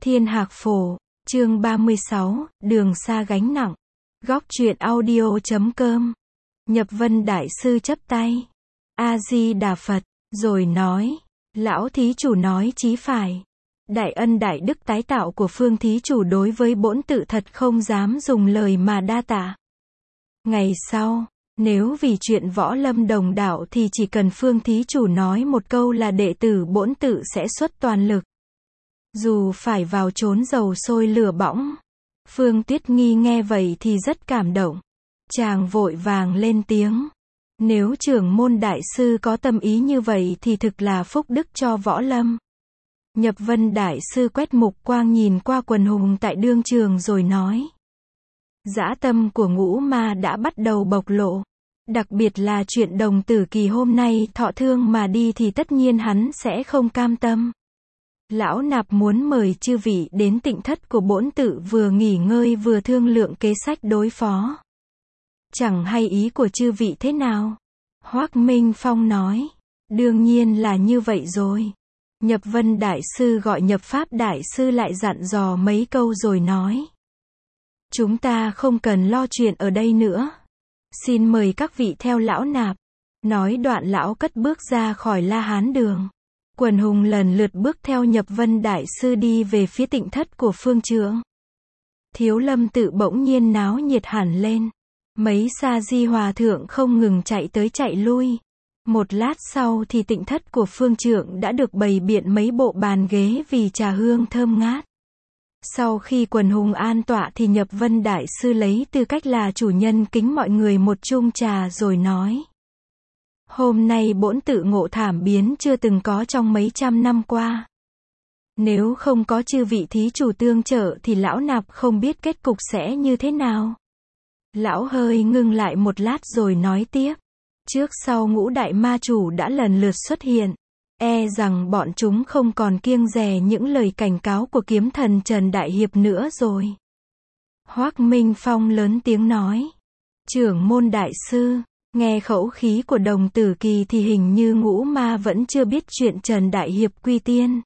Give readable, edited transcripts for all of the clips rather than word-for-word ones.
Thiên Hạc Phổ, chương 36, đường xa gánh nặng. Góc truyện audio.com. Nhập Vân Đại Sư chắp tay. A-di-đà Phật, rồi nói, lão thí chủ nói chí phải. Đại ân đại đức tái tạo của Phương thí chủ đối với bổn tự thật không dám dùng lời mà đa tạ. Ngày sau, nếu vì chuyện võ lâm đồng đạo thì chỉ cần Phương thí chủ nói một câu là đệ tử bổn tự sẽ xuất toàn lực. Dù phải vào chốn dầu sôi lửa bỏng. Phương Tuyết Nghi nghe vậy thì rất cảm động. Chàng vội vàng lên tiếng. Nếu trưởng môn đại sư có tâm ý như vậy thì thực là phúc đức cho võ lâm. Nhập Vân đại sư quét mục quang nhìn qua quần hùng tại đương trường rồi nói. Dã tâm của Ngũ Ma đã bắt đầu bộc lộ. Đặc biệt là chuyện Đồng Tử Kỳ hôm nay thọ thương mà đi thì tất nhiên hắn sẽ không cam tâm. Lão nạp muốn mời chư vị đến tịnh thất của bổn tự vừa nghỉ ngơi vừa thương lượng kế sách đối phó. Chẳng hay ý của chư vị thế nào? Hoắc Minh Phong nói. Đương nhiên là như vậy rồi. Nhập Vân đại sư gọi Nhập Pháp đại sư lại dặn dò mấy câu rồi nói. Chúng ta không cần lo chuyện ở đây nữa. Xin mời các vị theo lão nạp. Nói đoạn lão cất bước ra khỏi La Hán đường. Quần hùng lần lượt bước theo Nhập Vân đại sư đi về phía tịnh thất của Phương trưởng. Thiếu Lâm tự bỗng nhiên náo nhiệt hẳn lên. Mấy sa di hòa thượng không ngừng chạy tới chạy lui. Một lát sau thì tịnh thất của Phương trưởng đã được bày biện mấy bộ bàn ghế vì trà hương thơm ngát. Sau khi quần hùng an tọa thì Nhập Vân đại sư lấy tư cách là chủ nhân kính mọi người một chung trà rồi nói. Hôm nay bổn tự ngộ thảm biến chưa từng có trong mấy trăm năm qua. Nếu không có chư vị thí chủ tương trợ thì lão nạp không biết kết cục sẽ như thế nào. Lão hơi ngưng lại một lát rồi nói tiếp. Trước sau ngũ đại ma chủ đã lần lượt xuất hiện. E rằng bọn chúng không còn kiêng dè những lời cảnh cáo của kiếm thần Trần Đại Hiệp nữa rồi. Hoắc Minh Phong lớn tiếng nói. Trưởng môn đại sư. Nghe khẩu khí của Đồng Tử Kỳ thì hình như Ngũ Ma vẫn chưa biết chuyện Trần Đại Hiệp quy tiên.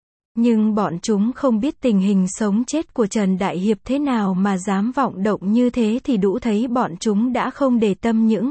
Nhưng bọn chúng không biết tình hình sống chết của Trần Đại Hiệp thế nào mà dám vọng động như thế thì đủ thấy bọn chúng đã không để tâm những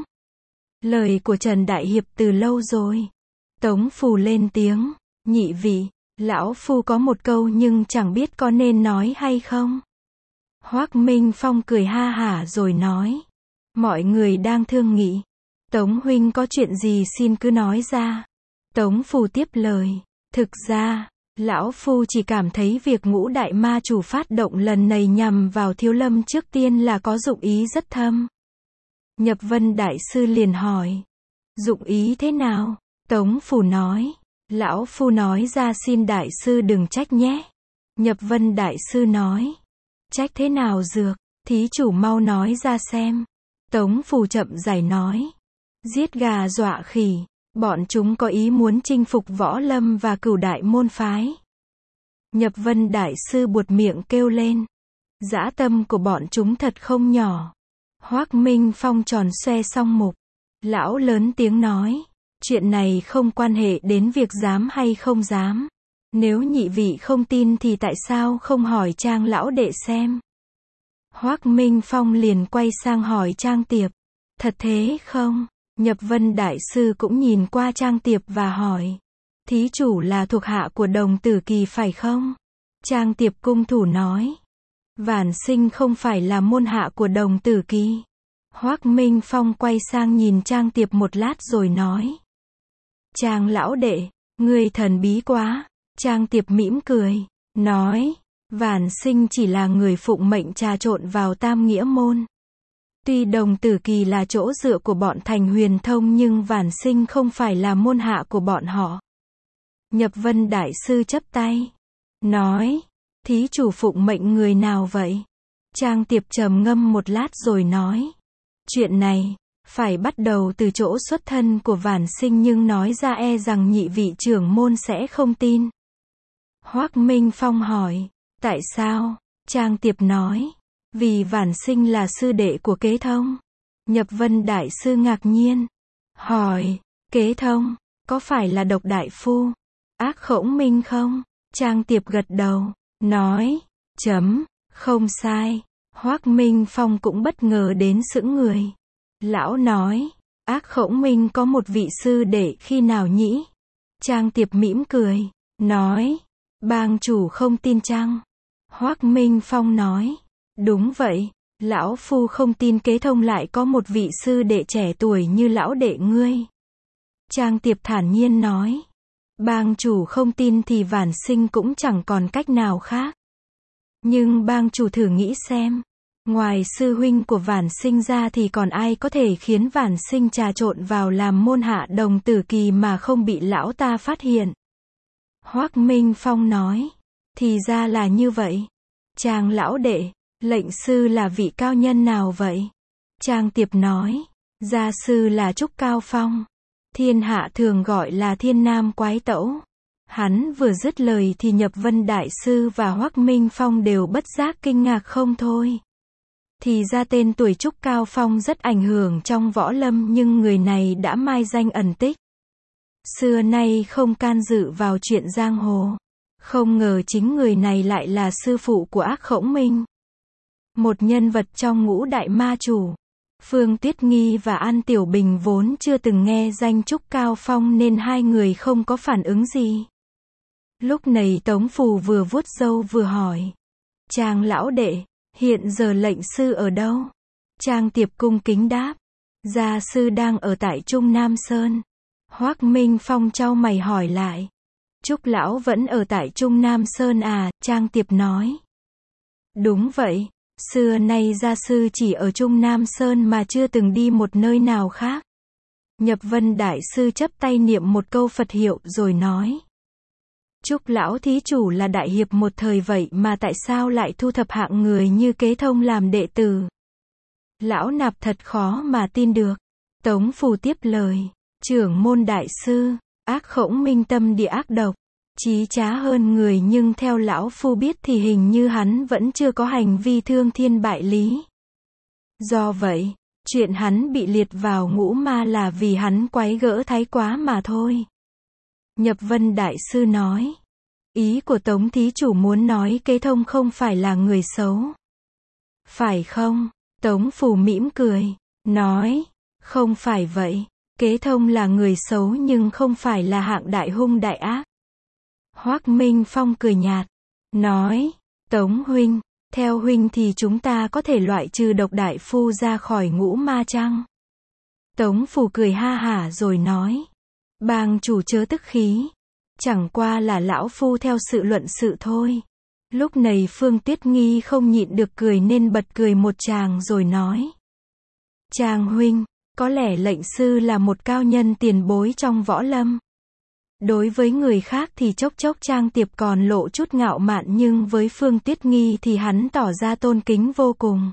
lời của Trần Đại Hiệp từ lâu rồi. Tống Phù lên tiếng, nhị vị, lão phu có một câu nhưng chẳng biết có nên nói hay không. Hoắc Minh Phong cười ha hả rồi nói. Mọi người đang thương nghị. Tống huynh có chuyện gì xin cứ nói ra. Tống Phù tiếp lời. Thực ra, lão phu chỉ cảm thấy việc ngũ đại ma chủ phát động lần này nhằm vào Thiếu Lâm trước tiên là có dụng ý rất thâm. Nhập Vân đại sư liền hỏi. Dụng ý thế nào? Tống Phù nói. Lão phu nói ra xin đại sư đừng trách nhé. Nhập Vân đại sư nói. Trách thế nào dược? Thí chủ mau nói ra xem. Tống Phù chậm rãi nói. Giết gà dọa khỉ. Bọn chúng có ý muốn chinh phục võ lâm và cửu đại môn phái. Nhập Vân đại sư buột miệng kêu lên. Dã tâm của bọn chúng thật không nhỏ. Hoắc Minh Phong tròn xoe song mục. Lão lớn tiếng nói. Chuyện này không quan hệ đến việc dám hay không dám. Nếu nhị vị không tin thì tại sao không hỏi Trang lão đệ xem. Hoắc Minh Phong liền quay sang hỏi Trang Tiệp. Thật thế không? Nhập Vân đại sư cũng nhìn qua Trang Tiệp và hỏi. Thí chủ là thuộc hạ của Đồng Tử Kỳ phải không? Trang Tiệp cung thủ nói. Vản sinh không phải là môn hạ của Đồng Tử Kỳ. Hoắc Minh Phong quay sang nhìn Trang Tiệp một lát rồi nói. Trang lão đệ, ngươi thần bí quá. Trang Tiệp mỉm cười, nói. Vản sinh chỉ là người phụng mệnh trà trộn vào Tam Nghĩa môn. Tuy Đồng Tử Kỳ là chỗ dựa của bọn Thành Huyền Thông nhưng Vản sinh không phải là môn hạ của bọn họ. Nhập Vân đại sư chắp tay. Nói. Thí chủ phụng mệnh người nào vậy? Trang Tiệp trầm ngâm một lát rồi nói. Chuyện này, phải bắt đầu từ chỗ xuất thân của Vản sinh nhưng nói ra e rằng nhị vị trưởng môn sẽ không tin. Hoắc Minh Phong hỏi. Tại sao? Trang Tiệp nói. Vì Vản sinh là sư đệ của Kế Thông. Nhập Vân đại sư ngạc nhiên. Hỏi. Kế Thông, có phải là Độc đại phu? Ác Khổng Minh không? Trang Tiệp gật đầu. nói, không sai. Hoắc Minh Phong cũng bất ngờ đến sững người. Lão nói, Ác Khổng Minh có một vị sư đệ khi nào nhỉ? Trang Tiệp mỉm cười, nói, bang chủ không tin chăng? Hoắc Minh Phong nói, đúng vậy, lão phu không tin Kế Thông lại có một vị sư đệ trẻ tuổi như lão đệ ngươi. Trang Tiệp thản nhiên nói, bang chủ không tin thì Vạn Sinh cũng chẳng còn cách nào khác. Nhưng bang chủ thử nghĩ xem, ngoài sư huynh của Vạn Sinh ra thì còn ai có thể khiến Vạn Sinh trà trộn vào làm môn hạ đồng tử kỳ mà không bị lão ta phát hiện. Hoắc Minh Phong nói, thì ra là như vậy. Trang lão đệ, lệnh sư là vị cao nhân nào vậy? Trang Tiệp nói, gia sư là Trúc Cao Phong. Thiên hạ thường gọi là Thiên Nam Quái Tẩu. Hắn vừa dứt lời thì Nhập Vân Đại Sư và Hoắc Minh Phong đều bất giác kinh ngạc không thôi. Thì ra tên tuổi Trúc Cao Phong rất ảnh hưởng trong võ lâm nhưng người này đã mai danh ẩn tích. Xưa nay không can dự vào chuyện giang hồ. Không ngờ chính người này lại là sư phụ của Ác Khổng Minh. Một nhân vật trong ngũ đại ma chủ. Phương Tuyết Nghi và An Tiểu Bình vốn chưa từng nghe danh Trúc Cao Phong nên hai người không có phản ứng gì. Lúc này Tống Phù vừa vuốt râu vừa hỏi. Trang lão đệ, hiện giờ lệnh sư ở đâu? Trang Tiệp cung kính đáp. Gia sư đang ở tại Trung Nam Sơn. Hoắc Minh Phong chau mày hỏi lại. Trúc lão vẫn ở tại Trung Nam Sơn à? Trang Tiệp nói. Đúng vậy. Xưa nay gia sư chỉ ở Trung Nam Sơn mà chưa từng đi một nơi nào khác. Nhập Vân Đại Sư chắp tay niệm một câu Phật hiệu rồi nói. Trúc lão thí chủ là đại hiệp một thời vậy mà tại sao lại thu thập hạng người như Kế Thông làm đệ tử? Lão nạp thật khó mà tin được. Tống Phù tiếp lời. Trưởng môn đại sư, Ác Khổng Minh tâm địa ác độc, chí trá hơn người nhưng theo lão phu biết thì hình như hắn vẫn chưa có hành vi thương thiên bại lý. Do vậy, chuyện hắn bị liệt vào ngũ ma là vì hắn quái gỡ thái quá mà thôi. Nhập Vân Đại Sư nói. Ý của Tống thí chủ muốn nói Kế Thông không phải là người xấu. Phải không? Tống Phù mỉm cười, nói. Không phải vậy. Kế Thông là người xấu nhưng không phải là hạng đại hung đại ác. Hoắc Minh Phong cười nhạt, nói, Tống huynh, theo huynh thì chúng ta có thể loại trừ Độc đại phu ra khỏi ngũ ma chăng? Tống Phù cười ha hả rồi nói, bang chủ chớ tức khí, chẳng qua là lão phu theo sự luận sự thôi. Lúc này Phương Tuyết Nghi không nhịn được cười nên bật cười một tràng rồi nói, Trang huynh, có lẽ lệnh sư là một cao nhân tiền bối trong võ lâm. Đối với người khác thì chốc chốc Trang Tiệp còn lộ chút ngạo mạn nhưng với Phương Tuyết Nghi thì hắn tỏ ra tôn kính vô cùng.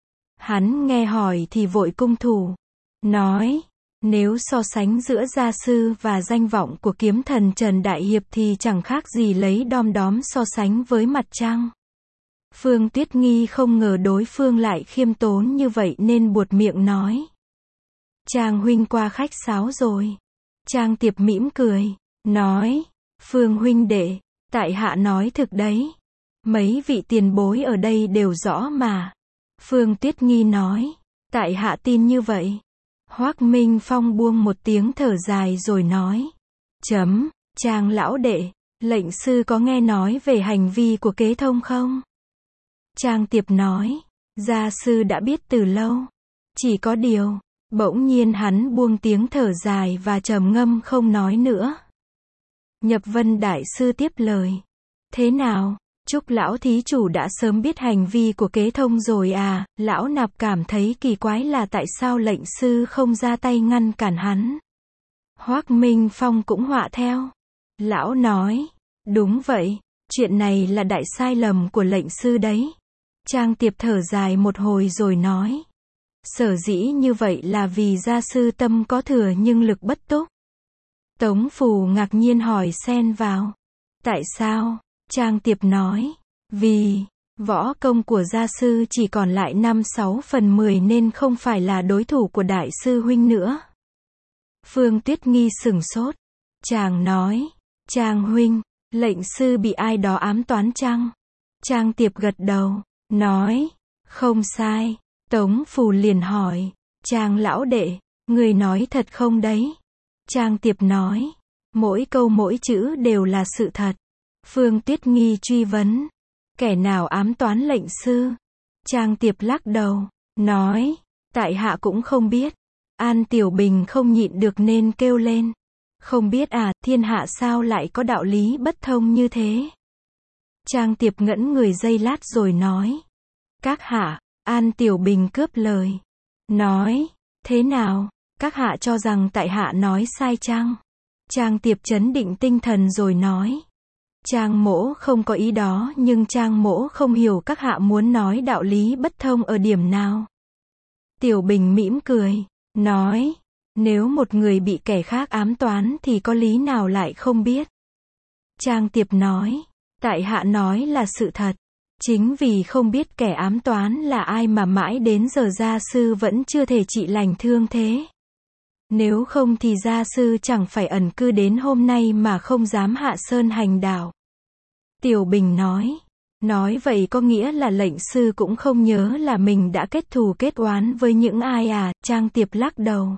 Hắn nghe hỏi thì vội cung thủ, nói, nếu so sánh giữa gia sư và danh vọng của kiếm thần Trần Đại Hiệp thì chẳng khác gì lấy đom đóm so sánh với mặt trăng. Phương Tuyết Nghi không ngờ đối phương lại khiêm tốn như vậy nên buột miệng nói. Trang huynh qua khách sáo rồi. Trang Tiệp mỉm cười, nói, Phương huynh đệ, tại hạ nói thực đấy. Mấy vị tiền bối ở đây đều rõ mà. Phương Tuyết Nghi nói, tại hạ tin như vậy. Hoắc Minh Phong buông một tiếng thở dài rồi nói, Trang lão đệ, lệnh sư có nghe nói về hành vi của Kế Thông không? Trang Tiệp nói, gia sư đã biết từ lâu. Chỉ có điều, bỗng nhiên hắn buông tiếng thở dài và trầm ngâm không nói nữa. Nhập Vân Đại Sư tiếp lời. Thế nào, Trúc lão thí chủ đã sớm biết hành vi của Kế Thông rồi à? Lão nạp cảm thấy kỳ quái là tại sao lệnh sư không ra tay ngăn cản hắn. Hoắc Minh Phong cũng họa theo. Lão nói, đúng vậy, chuyện này là đại sai lầm của lệnh sư đấy. Trang Tiệp thở dài một hồi rồi nói. Sở dĩ như vậy là vì gia sư tâm có thừa nhưng lực bất túc. Tống Phù ngạc nhiên hỏi xen vào. Tại sao? Trang Tiệp nói. Vì, võ công của gia sư chỉ còn lại 5/6/10 nên không phải là đối thủ của đại sư huynh nữa. Phương Tuyết Nghi sửng sốt. Chàng nói. Trang huynh, lệnh sư bị ai đó ám toán chăng? Trang Tiệp gật đầu, nói, không sai. Tống Phù liền hỏi, Trang lão đệ, người nói thật không đấy? Trang Tiệp nói, mỗi câu mỗi chữ đều là sự thật. Phương Tuyết Nghi truy vấn, kẻ nào ám toán lệnh sư? Trang Tiệp lắc đầu, nói, tại hạ cũng không biết. An Tiểu Bình không nhịn được nên kêu lên, không biết à, thiên hạ sao lại có đạo lý bất thông như thế? Trang Tiệp ngẫm người giây lát rồi nói, các hạ. An Tiểu Bình cướp lời, nói, thế nào, các hạ cho rằng tại hạ nói sai chăng? Trang Tiệp trấn định tinh thần rồi nói, Trang mỗ không có ý đó, nhưng Trang mỗ không hiểu các hạ muốn nói đạo lý bất thông ở điểm nào. Tiểu Bình mỉm cười, nói, nếu một người bị kẻ khác ám toán thì có lý nào lại không biết? Trang Tiệp nói, tại hạ nói là sự thật. Chính vì không biết kẻ ám toán là ai mà mãi đến giờ gia sư vẫn chưa thể trị lành thương thế. Nếu không thì gia sư chẳng phải ẩn cư đến hôm nay mà không dám hạ sơn hành đạo. Tiểu Bình nói vậy có nghĩa là lệnh sư cũng không nhớ là mình đã kết thù kết oán với những ai à? Trang Tiệp lắc đầu,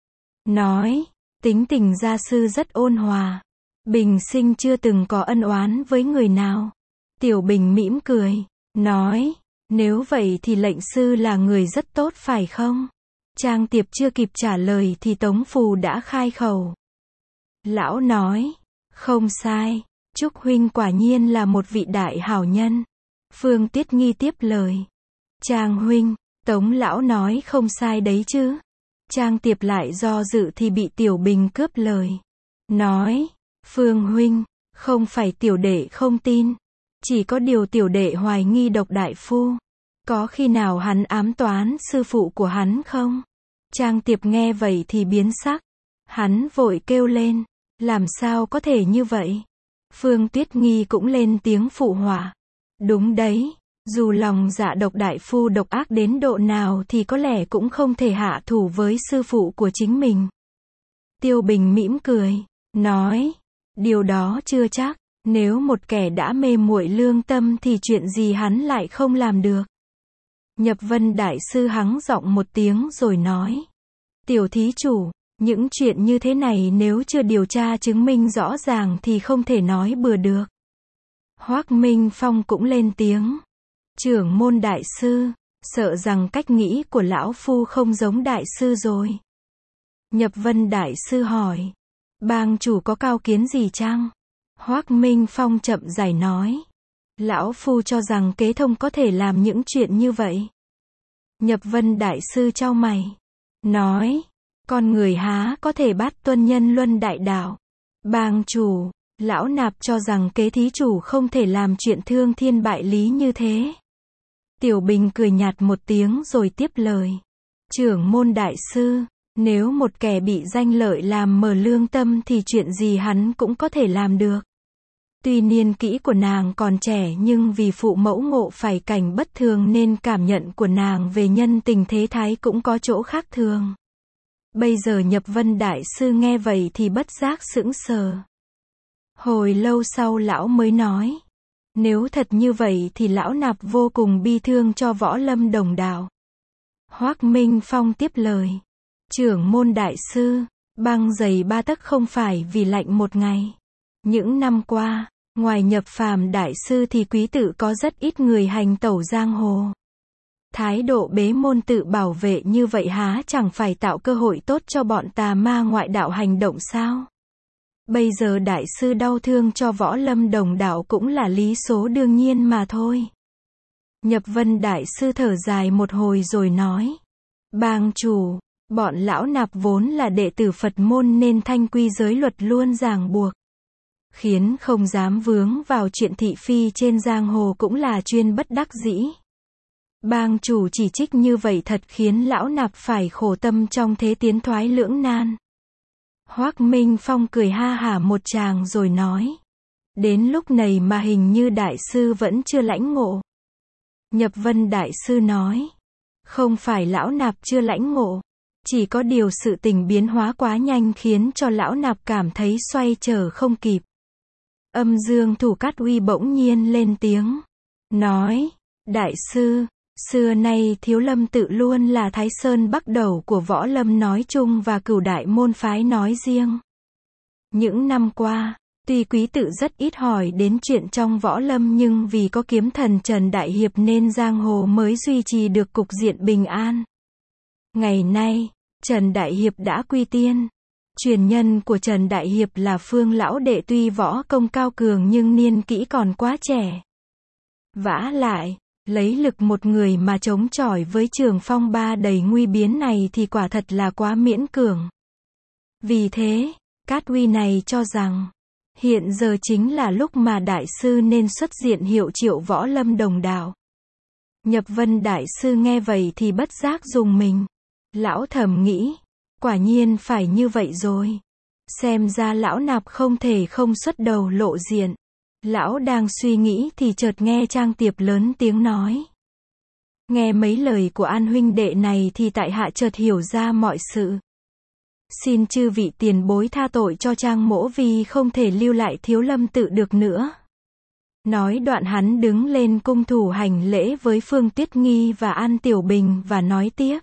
nói, tính tình gia sư rất ôn hòa, bình sinh chưa từng có ân oán với người nào. Tiểu Bình mỉm cười, nói, nếu vậy thì lệnh sư là người rất tốt phải không? Trang Tiệp chưa kịp trả lời thì Tống Phù đã khai khẩu. Lão nói, không sai, Trúc huynh quả nhiên là một vị đại hảo nhân. Phương Tuyết Nghi tiếp lời, Trang huynh, Tống lão nói không sai đấy chứ? Trang Tiệp lại do dự thì bị Tiểu Bình cướp lời, nói, Phương huynh, không phải tiểu đệ không tin. Chỉ có điều tiểu đệ hoài nghi Độc đại phu. Có khi nào hắn ám toán sư phụ của hắn không? Trang Tiệp nghe vậy thì biến sắc. Hắn vội kêu lên, làm sao có thể như vậy? Phương Tuyết Nghi cũng lên tiếng phụ họa. Đúng đấy, dù lòng dạ Độc đại phu độc ác đến độ nào thì có lẽ cũng không thể hạ thủ với sư phụ của chính mình. Tiêu Bình mỉm cười, nói, điều đó chưa chắc. Nếu một kẻ đã mê muội lương tâm thì chuyện gì hắn lại không làm được. Nhập Vân Đại Sư hắng giọng một tiếng rồi nói, tiểu thí chủ, những chuyện như thế này nếu chưa điều tra chứng minh rõ ràng thì không thể nói bừa được. Hoắc Minh Phong cũng lên tiếng, trưởng môn đại sư, sợ rằng cách nghĩ của lão phu không giống đại sư rồi. Nhập Vân Đại Sư hỏi, bang chủ có cao kiến gì chăng? Hoắc Minh Phong chậm rãi nói, lão phu cho rằng Kế Thông có thể làm những chuyện như vậy. Nhập Vân Đại Sư chau mày, nói, con người há có thể bắt tuân nhân luân đại đạo. Bang chủ, lão nạp cho rằng Kế thí chủ không thể làm chuyện thương thiên bại lý như thế. Tiểu Bình cười nhạt một tiếng rồi tiếp lời, trưởng môn đại sư, nếu một kẻ bị danh lợi làm mờ lương tâm thì chuyện gì hắn cũng có thể làm được. Tuy niên kỷ của nàng còn trẻ nhưng vì phụ mẫu ngộ phải cảnh bất thường nên cảm nhận của nàng về nhân tình thế thái cũng có chỗ khác thường. Bây giờ Nhập Vân Đại Sư nghe vậy thì bất giác sững sờ. Hồi lâu sau lão mới nói, nếu thật như vậy thì lão nạp vô cùng bi thương cho võ lâm đồng đạo. Hoắc Minh Phong tiếp lời, trưởng môn đại sư, băng giày 3 tấc không phải vì lạnh một ngày. Những năm qua, ngoài Nhập Phàm đại sư thì quý tự có rất ít người hành tẩu giang hồ. Thái độ bế môn tự bảo vệ như vậy há chẳng phải tạo cơ hội tốt cho bọn tà ma ngoại đạo hành động sao? Bây giờ đại sư đau thương cho võ lâm đồng đạo cũng là lý số đương nhiên mà thôi. Nhập Vân Đại Sư thở dài một hồi rồi nói, bang chủ, bọn lão nạp vốn là đệ tử Phật môn nên thanh quy giới luật luôn ràng buộc, khiến không dám vướng vào chuyện thị phi trên giang hồ cũng là chuyên bất đắc dĩ. Bang chủ chỉ trích như vậy thật khiến lão nạp phải khổ tâm trong thế tiến thoái lưỡng nan. Hoắc Minh Phong cười ha hả một tràng rồi nói, đến lúc này mà hình như đại sư vẫn chưa lãnh ngộ. Nhập Vân Đại Sư nói, không phải lão nạp chưa lãnh ngộ, chỉ có điều sự tình biến hóa quá nhanh khiến cho lão nạp cảm thấy xoay trở không kịp. Âm Dương Thủ Cát Uy bỗng nhiên lên tiếng, nói, đại sư, xưa nay Thiếu Lâm tự luôn là Thái Sơn bắt đầu của võ lâm nói chung và Cửu Đại môn phái nói riêng. Những năm qua, tuy quý tự rất ít hỏi đến chuyện trong võ lâm nhưng vì có kiếm thần Trần Đại Hiệp nên giang hồ mới duy trì được cục diện bình an. Ngày nay, Trần Đại Hiệp đã quy tiên. Truyền nhân của Trần Đại Hiệp là Phương lão đệ tuy võ công cao cường nhưng niên kỷ còn quá trẻ. Vả lại, lấy lực một người mà chống chọi với trường phong ba đầy nguy biến này thì quả thật là quá miễn cường. Vì thế, Cát Uy này cho rằng, hiện giờ chính là lúc mà đại sư nên xuất diện hiệu triệu võ lâm đồng đạo. Nhập Vân đại sư nghe vậy thì bất giác rùng mình. Lão thầm nghĩ, quả nhiên phải như vậy rồi. Xem ra lão Nạp không thể không xuất đầu lộ diện. Lão đang suy nghĩ thì chợt nghe Trang Tiệp lớn tiếng nói. Nghe mấy lời của An huynh đệ này thì tại hạ chợt hiểu ra mọi sự. Xin chư vị tiền bối tha tội cho Trang mỗ vì không thể lưu lại Thiếu Lâm tự được nữa. Nói đoạn hắn đứng lên cung thủ hành lễ với Phương Tuyết Nghi và An Tiểu Bình và nói tiếp.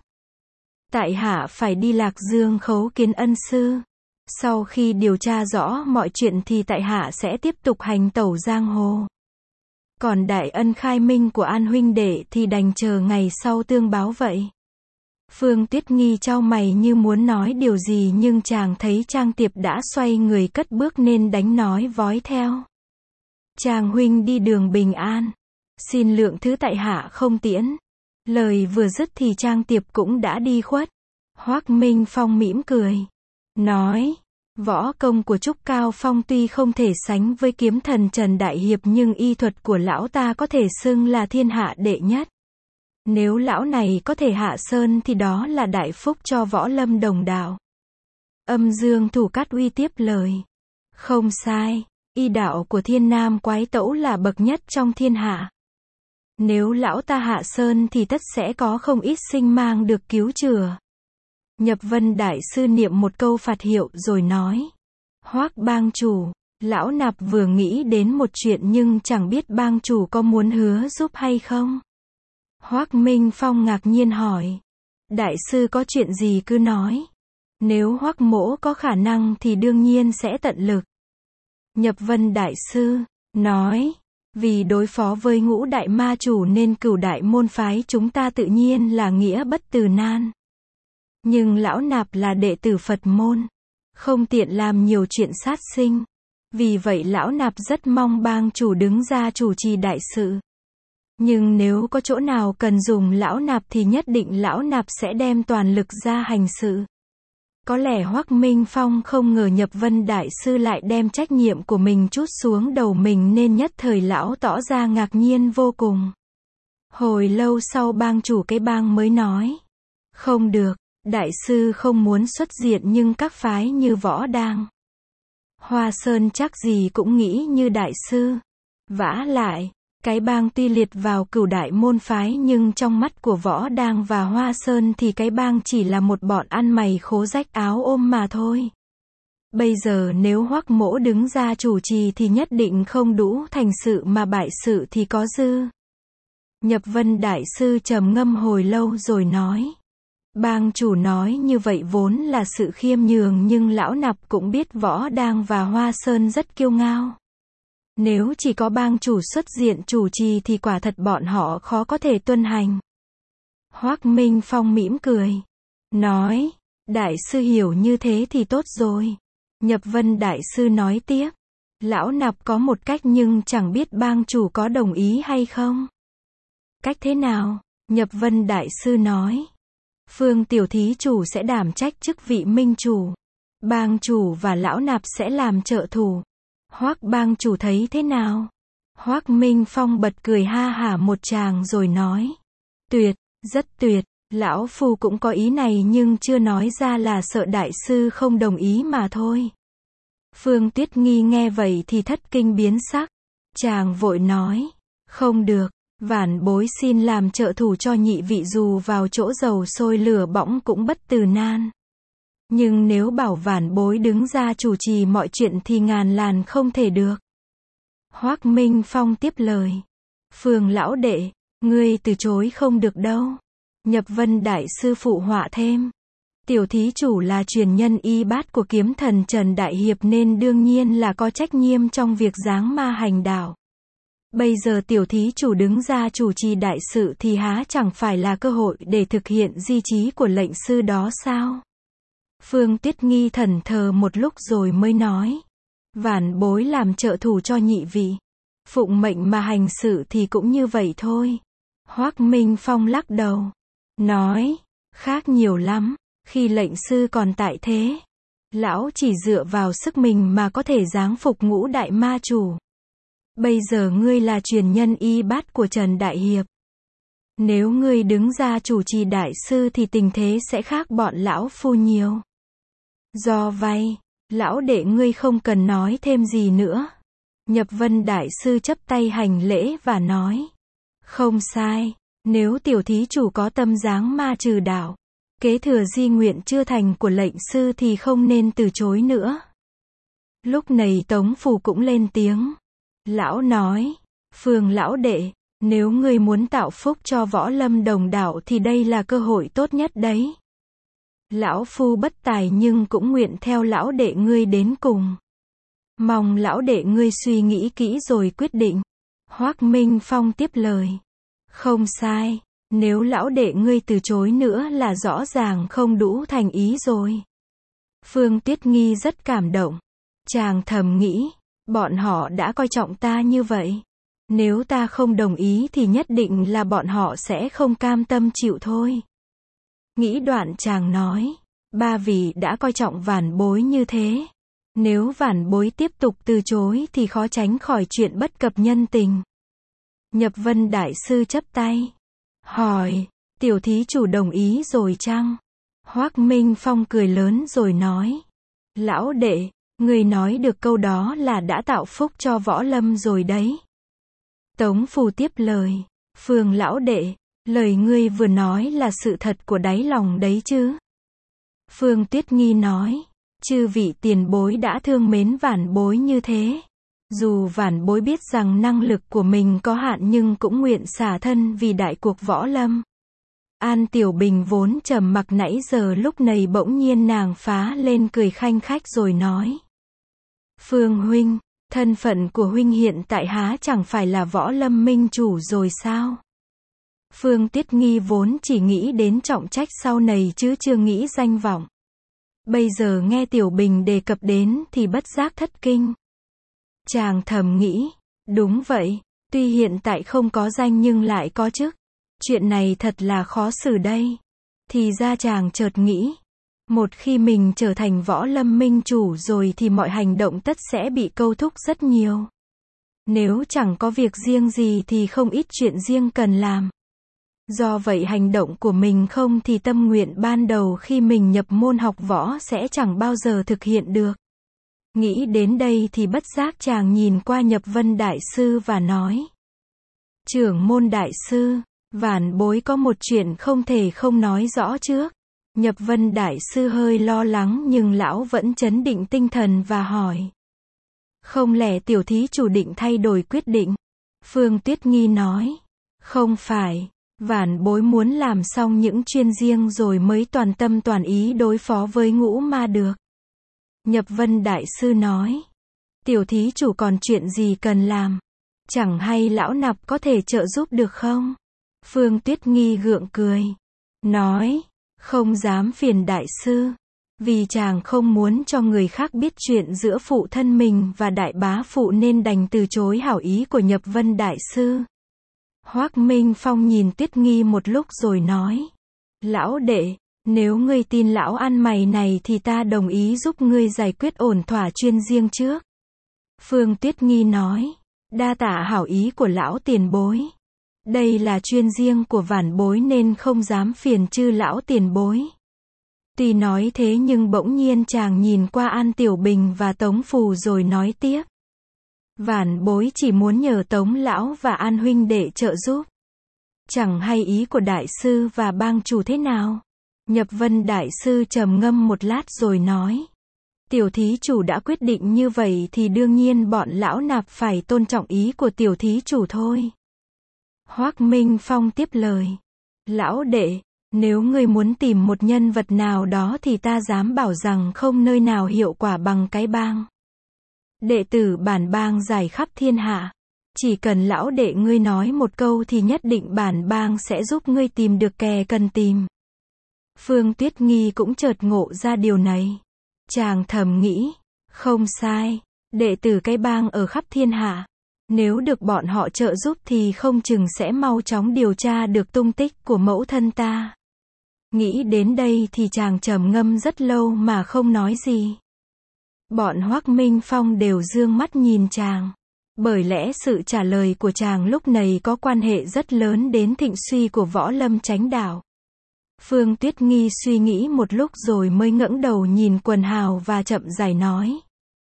Tại hạ phải đi Lạc Dương khấu kiến ân sư. Sau khi điều tra rõ mọi chuyện thì tại hạ sẽ tiếp tục hành tẩu giang hồ. Còn đại ân khai minh của An huynh đệ thì đành chờ ngày sau tương báo vậy. Phương Tuyết Nghi chau mày như muốn nói điều gì nhưng chàng thấy Trang Tiệp đã xoay người cất bước nên đánh nói vói theo. Trang huynh đi đường bình an. Xin lượng thứ tại hạ không tiễn. Lời vừa dứt thì Trang Tiệp cũng đã đi khuất. Hoắc Minh Phong mỉm cười. Nói, võ công của Trúc Cao Phong tuy không thể sánh với kiếm thần Trần Đại Hiệp nhưng y thuật của lão ta có thể xưng là thiên hạ đệ nhất. Nếu lão này có thể hạ sơn thì đó là đại phúc cho võ lâm đồng đạo. Âm Dương Thủ Cát Uy tiếp lời. Không sai, y đạo của Thiên Nam Quái Tẩu là bậc nhất trong thiên hạ. Nếu lão ta hạ sơn thì tất sẽ có không ít sinh mang được cứu chữa. Nhập Vân đại sư niệm một câu phạt hiệu rồi nói. Hoắc bang chủ, lão Nạp vừa nghĩ đến một chuyện nhưng chẳng biết bang chủ có muốn hứa giúp hay không? Hoắc Minh Phong ngạc nhiên hỏi. Đại sư có chuyện gì cứ nói. Nếu Hoắc mỗ có khả năng thì đương nhiên sẽ tận lực. Nhập Vân đại sư nói. Vì đối phó với Ngũ đại ma chủ nên Cửu đại môn phái chúng ta tự nhiên là nghĩa bất từ nan. Nhưng lão Nạp là đệ tử Phật môn, không tiện làm nhiều chuyện sát sinh. Vì vậy lão Nạp rất mong bang chủ đứng ra chủ trì đại sự. Nhưng nếu có chỗ nào cần dùng lão Nạp thì nhất định lão Nạp sẽ đem toàn lực ra hành sự. Có lẽ Hoắc Minh Phong không ngờ Nhập Vân đại sư lại đem trách nhiệm của mình trút xuống đầu mình nên nhất thời lão tỏ ra ngạc nhiên vô cùng. Hồi lâu sau bang chủ cái bang mới nói. Không được, đại sư không muốn xuất diện nhưng các phái như Võ Đang, Hoa Sơn chắc gì cũng nghĩ như đại sư. Vả lại, cái bang tuy liệt vào Cửu đại môn phái nhưng trong mắt của Võ Đang và Hoa Sơn thì cái bang chỉ là một bọn ăn mày khố rách áo ôm mà thôi. Bây giờ nếu Hoắc mỗ đứng ra chủ trì thì nhất định không đủ thành sự mà bại sự thì có dư. Nhập Vân đại sư trầm ngâm hồi lâu rồi nói. Bang chủ nói như vậy vốn là sự khiêm nhường nhưng lão Nạp cũng biết Võ Đang và Hoa Sơn rất kiêu ngao. Nếu chỉ có bang chủ xuất diện chủ trì thì quả thật bọn họ khó có thể tuân hành. Hoắc Minh Phong mỉm cười. Nói, đại sư hiểu như thế thì tốt rồi. Nhập Vân đại sư nói tiếp. Lão Nạp có một cách nhưng chẳng biết bang chủ có đồng ý hay không. Cách thế nào? Nhập Vân đại sư nói. Phương tiểu thí chủ sẽ đảm trách chức vị minh chủ. Bang chủ và lão Nạp sẽ làm trợ thủ. Hoắc bang chủ thấy thế nào? Hoắc Minh Phong bật cười ha hả một tràng rồi nói. Tuyệt, rất tuyệt, lão phu cũng có ý này nhưng chưa nói ra là sợ đại sư không đồng ý mà thôi. Phương Tuyết Nghi nghe vậy thì thất kinh biến sắc. Chàng vội nói. Không được, vãn bối xin làm trợ thủ cho nhị vị dù vào chỗ dầu sôi lửa bỏng cũng bất từ nan. Nhưng nếu bảo vãn bối đứng ra chủ trì mọi chuyện thì ngàn làn không thể được. Hoắc Minh Phong tiếp lời. Phương lão đệ, ngươi từ chối không được đâu. Nhập Vân đại sư phụ họa thêm. Tiểu thí chủ là truyền nhân y bát của kiếm thần Trần Đại Hiệp nên đương nhiên là có trách nhiệm trong việc giáng ma hành đạo. Bây giờ tiểu thí chủ đứng ra chủ trì đại sự thì há chẳng phải là cơ hội để thực hiện di chí của lệnh sư đó sao? Phương Tuyết Nghi thẫn thờ một lúc rồi mới nói. Vạn bối làm trợ thủ cho nhị vị. Phụng mệnh mà hành sự thì cũng như vậy thôi. Hoắc Minh Phong lắc đầu. Nói, khác nhiều lắm. Khi lệnh sư còn tại thế, lão chỉ dựa vào sức mình mà có thể giáng phục ngũ đại ma chủ. Bây giờ ngươi là truyền nhân y bát của Trần Đại Hiệp. Nếu ngươi đứng ra chủ trì đại sư thì tình thế sẽ khác bọn lão phu nhiều. Do vậy, lão đệ ngươi không cần nói thêm gì nữa. Nhập Vân đại sư chắp tay hành lễ và nói. Không sai, nếu tiểu thí chủ có tâm giáng ma trừ đạo, kế thừa di nguyện chưa thành của lệnh sư thì không nên từ chối nữa. Lúc này Tống Phù cũng lên tiếng. Lão nói, Phương lão đệ, nếu ngươi muốn tạo phúc cho võ lâm đồng đạo thì đây là cơ hội tốt nhất đấy. Lão phu bất tài nhưng cũng nguyện theo lão đệ ngươi đến cùng. Mong lão đệ ngươi suy nghĩ kỹ rồi quyết định. Hoắc Minh Phong tiếp lời. Không sai, nếu lão đệ ngươi từ chối nữa là rõ ràng không đủ thành ý rồi. Phương Tuyết Nghi rất cảm động. Chàng thầm nghĩ, bọn họ đã coi trọng ta như vậy. Nếu ta không đồng ý thì nhất định là bọn họ sẽ không cam tâm chịu thôi. Nghĩ đoạn chàng nói, ba vị đã coi trọng vạn bối như thế. Nếu vạn bối tiếp tục từ chối thì khó tránh khỏi chuyện bất cập nhân tình. Nhập Vân đại sư chắp tay. Hỏi, tiểu thí chủ đồng ý rồi chăng? Hoắc Minh Phong cười lớn rồi nói. Lão đệ, người nói được câu đó là đã tạo phúc cho võ lâm rồi đấy. Tống Phù tiếp lời. Phương lão đệ, lời ngươi vừa nói là sự thật của đáy lòng đấy chứ? Phương Tuyết Nghi nói. Chư vị tiền bối đã thương mến vạn bối như thế. Dù vạn bối biết rằng năng lực của mình có hạn nhưng cũng nguyện xả thân vì đại cuộc võ lâm. An Tiểu Bình vốn trầm mặc nãy giờ lúc này bỗng nhiên nàng phá lên cười khanh khách rồi nói. Phương huynh, thân phận của huynh hiện tại há chẳng phải là võ lâm minh chủ rồi sao? Phương Tuyết Nghi vốn chỉ nghĩ đến trọng trách sau này chứ chưa nghĩ danh vọng. Bây giờ nghe Tiểu Bình đề cập đến thì bất giác thất kinh. Chàng thầm nghĩ, đúng vậy, tuy hiện tại không có danh nhưng lại có chức. Chuyện này thật là khó xử đây. Thì ra chàng chợt nghĩ, một khi mình trở thành võ lâm minh chủ rồi thì mọi hành động tất sẽ bị câu thúc rất nhiều. Nếu chẳng có việc riêng gì thì không ít chuyện riêng cần làm. Do vậy hành động của mình không thì tâm nguyện ban đầu khi mình nhập môn học võ sẽ chẳng bao giờ thực hiện được. Nghĩ đến đây thì bất giác chàng nhìn qua Nhập Vân đại sư và nói. Trưởng môn đại sư, vạn bối có một chuyện không thể không nói rõ trước. Nhập Vân đại sư hơi lo lắng nhưng lão vẫn trấn định tinh thần và hỏi. Không lẽ tiểu thí chủ định thay đổi quyết định? Phương Tuyết Nghi nói. Không phải, vạn bối muốn làm xong những chuyên riêng rồi mới toàn tâm toàn ý đối phó với ngũ ma được. Nhập Vân đại sư nói. Tiểu thí chủ còn chuyện gì cần làm? Chẳng hay lão nạp có thể trợ giúp được không? Phương Tuyết Nghi gượng cười. Nói. Không dám phiền đại sư. Vì chàng không muốn cho người khác biết chuyện giữa phụ thân mình và đại bá phụ nên đành từ chối hảo ý của Nhập Vân đại sư. Hoắc Minh Phong nhìn Tuyết Nghi một lúc rồi nói. Lão đệ, nếu ngươi tin lão ăn mày này thì ta đồng ý giúp ngươi giải quyết ổn thỏa chuyên riêng trước. Phương Tuyết Nghi nói. Đa tạ hảo ý của lão tiền bối. Đây là chuyên riêng của vạn bối nên không dám phiền chư lão tiền bối. Tuy nói thế nhưng bỗng nhiên chàng nhìn qua An Tiểu Bình và Tống Phù rồi nói tiếp. Vạn bối chỉ muốn nhờ Tống lão và An huynh đệ trợ giúp. Chẳng hay ý của đại sư và bang chủ thế nào? Nhập Vân đại sư trầm ngâm một lát rồi nói. Tiểu thí chủ đã quyết định như vậy thì đương nhiên bọn lão nạp phải tôn trọng ý của tiểu thí chủ thôi. Hoắc Minh Phong tiếp lời. Lão đệ, nếu ngươi muốn tìm một nhân vật nào đó thì ta dám bảo rằng không nơi nào hiệu quả bằng cái bang. Đệ tử bản bang rải khắp thiên hạ. Chỉ cần lão đệ ngươi nói một câu thì nhất định bản bang sẽ giúp ngươi tìm được kẻ cần tìm. Phương Tuyết Nghi cũng chợt ngộ ra điều này. Chàng thầm nghĩ, không sai, đệ tử cái bang ở khắp thiên hạ. Nếu được bọn họ trợ giúp thì không chừng sẽ mau chóng điều tra được tung tích của mẫu thân ta. Nghĩ đến đây thì chàng trầm ngâm rất lâu mà không nói gì. Bọn Hoắc Minh Phong đều dương mắt nhìn chàng. Bởi lẽ sự trả lời của chàng lúc này có quan hệ rất lớn đến thịnh suy của võ lâm chánh đạo. Phương Tuyết Nghi suy nghĩ một lúc rồi mới ngẩng đầu nhìn quần hào và chậm rãi nói.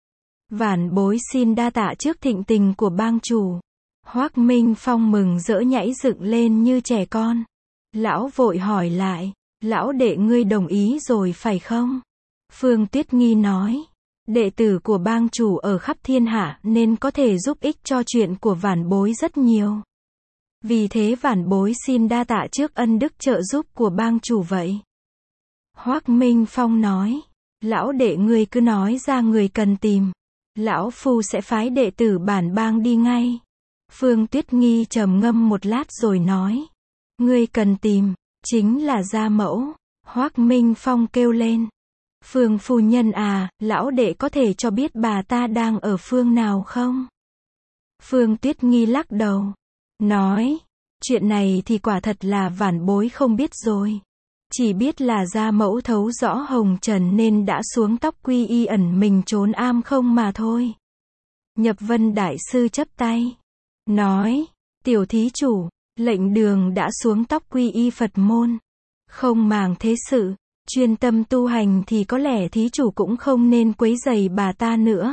Vạn bối xin đa tạ trước thịnh tình của bang chủ. Hoắc Minh Phong mừng rỡ nhảy dựng lên như trẻ con. Lão vội hỏi lại, lão đệ ngươi đồng ý rồi phải không? Phương Tuyết Nghi nói, đệ tử của bang chủ ở khắp thiên hạ nên có thể giúp ích cho chuyện của vạn bối rất nhiều. Vì thế vạn bối xin đa tạ trước ân đức trợ giúp của bang chủ vậy. Hoắc Minh Phong nói, lão đệ ngươi cứ nói ra người cần tìm. Lão phu sẽ phái đệ tử bản bang đi ngay. Phương Tuyết Nghi trầm ngâm một lát rồi nói, ngươi cần tìm, chính là gia mẫu. Hoắc Minh Phong kêu lên. Phương phu nhân à, lão đệ có thể cho biết bà ta đang ở phương nào không? Phương Tuyết Nghi lắc đầu. Nói, chuyện này thì quả thật là vạn bối không biết rồi. Chỉ biết là gia mẫu thấu rõ hồng trần nên đã xuống tóc quy y ẩn mình trốn am không mà thôi. Nhập Vân Đại Sư chắp tay. Nói, tiểu thí chủ, lệnh đường đã xuống tóc quy y Phật môn. Không màng thế sự, chuyên tâm tu hành thì có lẽ thí chủ cũng không nên quấy rầy bà ta nữa.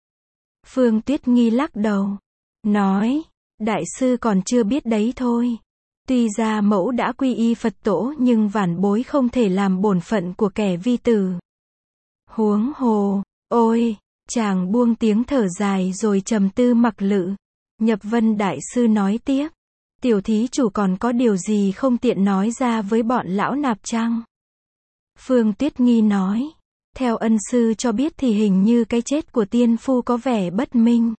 Phương Tuyết Nghi lắc đầu. Nói, đại sư còn chưa biết đấy thôi. Tuy gia mẫu đã quy y Phật tổ nhưng vạn bối không thể làm bổn phận của kẻ vi tử. Huống hồ, ôi, chàng buông tiếng thở dài rồi trầm tư mặc lự. Nhập Vân Đại Sư nói tiếp. Tiểu thí chủ còn có điều gì không tiện nói ra với bọn lão nạp chăng? Phương Tuyết Nghi nói. Theo ân sư cho biết thì hình như cái chết của tiên phu có vẻ bất minh.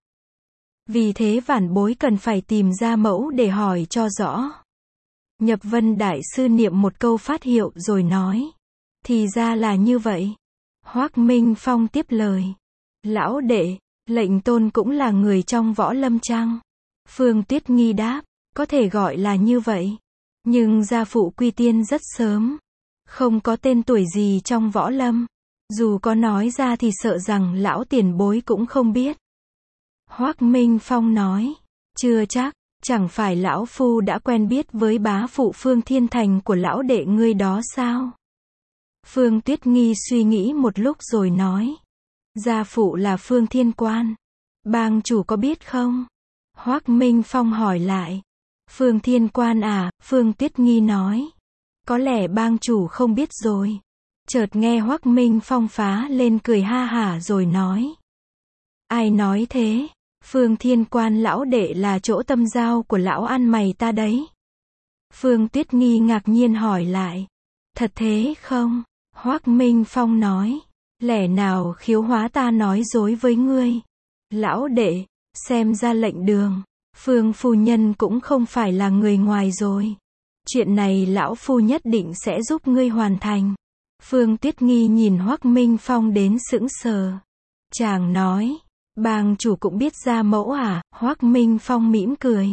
Vì thế vạn bối cần phải tìm ra mẫu để hỏi cho rõ. Nhập Vân Đại Sư niệm một câu phát hiệu rồi nói. Thì ra là như vậy. Hoắc Minh Phong tiếp lời. Lão đệ, lệnh tôn cũng là người trong võ lâm chăng? Phương Tuyết Nghi đáp. Có thể gọi là như vậy. Nhưng gia phụ quy tiên rất sớm. Không có tên tuổi gì trong võ lâm. Dù có nói ra thì sợ rằng lão tiền bối cũng không biết. Hoắc Minh Phong nói. Chưa chắc, chẳng phải lão phu đã quen biết với bá phụ Phương Thiên Thành của lão đệ ngươi đó sao? Phương Tuyết Nghi suy nghĩ một lúc rồi nói. Gia phụ là Phương Thiên Quan. Bang chủ có biết không? Hoắc Minh Phong hỏi lại. Phương Thiên Quan à, Phương Tuyết Nghi nói. Có lẽ bang chủ không biết rồi. Chợt nghe Hoắc Minh Phong phá lên cười ha hả rồi nói. Ai nói thế? Phương Thiên Quan lão đệ là chỗ tâm giao của lão ăn mày ta đấy. Phương Tuyết Nghi ngạc nhiên hỏi lại. Thật thế không? Hoắc Minh Phong nói. Lẽ nào khiếu hóa ta nói dối với ngươi? Lão đệ, xem ra lệnh đường. Phương phu nhân cũng không phải là người ngoài rồi. Chuyện này lão phu nhất định sẽ giúp ngươi hoàn thành. Phương Tuyết Nghi nhìn Hoắc Minh Phong đến sững sờ. Chàng nói. Bang chủ cũng biết gia mẫu à? Hoắc Minh Phong mỉm cười.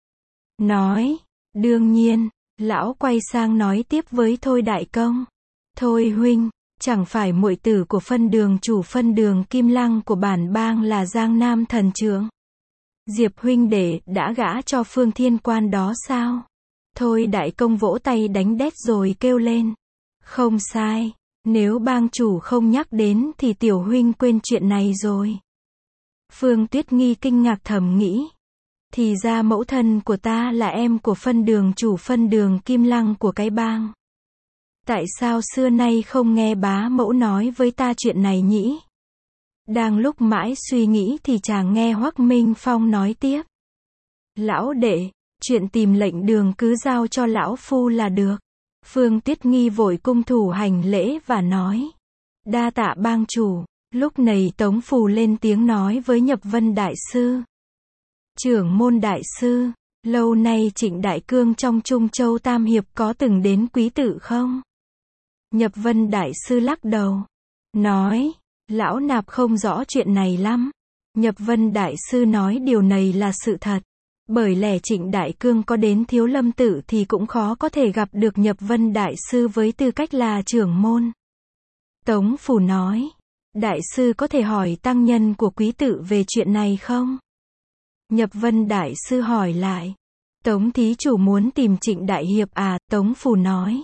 Nói. Đương nhiên. Lão quay sang nói tiếp với Thôi Đại Công. Thôi huynh, chẳng phải muội tử của phân đường chủ phân đường Kim Lăng của bản bang là Giang Nam thần trưởng. Diệp huynh đệ đã gả cho Phương Thiên Quan đó sao? Thôi Đại Công vỗ tay đánh đét rồi kêu lên. Không sai. Nếu bang chủ không nhắc đến thì tiểu huynh quên chuyện này rồi. Phương Tuyết Nghi kinh ngạc thầm nghĩ. Thì ra mẫu thân của ta là em của phân đường chủ phân đường Kim Lăng của cái bang. Tại sao xưa nay không nghe bá mẫu nói với ta chuyện này nhỉ? Đang lúc mãi suy nghĩ thì chàng nghe Hoắc Minh Phong nói tiếp. Lão đệ, Chuyện tìm lệnh đường cứ giao cho lão phu là được. Phương Tuyết Nghi vội cung thủ hành lễ và nói. Đa tạ bang chủ. Lúc này Tống Phù lên tiếng nói với Nhập Vân Đại Sư. Trưởng môn Đại Sư, lâu nay Trịnh Đại Cương trong Trung Châu Tam Hiệp có từng đến quý tự không? Nhập Vân Đại Sư lắc đầu. Nói, lão nạp không rõ chuyện này lắm. Nhập Vân Đại Sư nói điều này là sự thật. Bởi lẽ Trịnh Đại Cương có đến Thiếu Lâm Tự thì cũng khó có thể gặp được Nhập Vân Đại Sư với tư cách là trưởng môn. Tống Phù nói, Đại Sư có thể hỏi tăng nhân của quý tự về chuyện này không? Nhập Vân Đại Sư hỏi lại. Tống thí chủ muốn tìm Trịnh Đại Hiệp à? Tống Phù nói.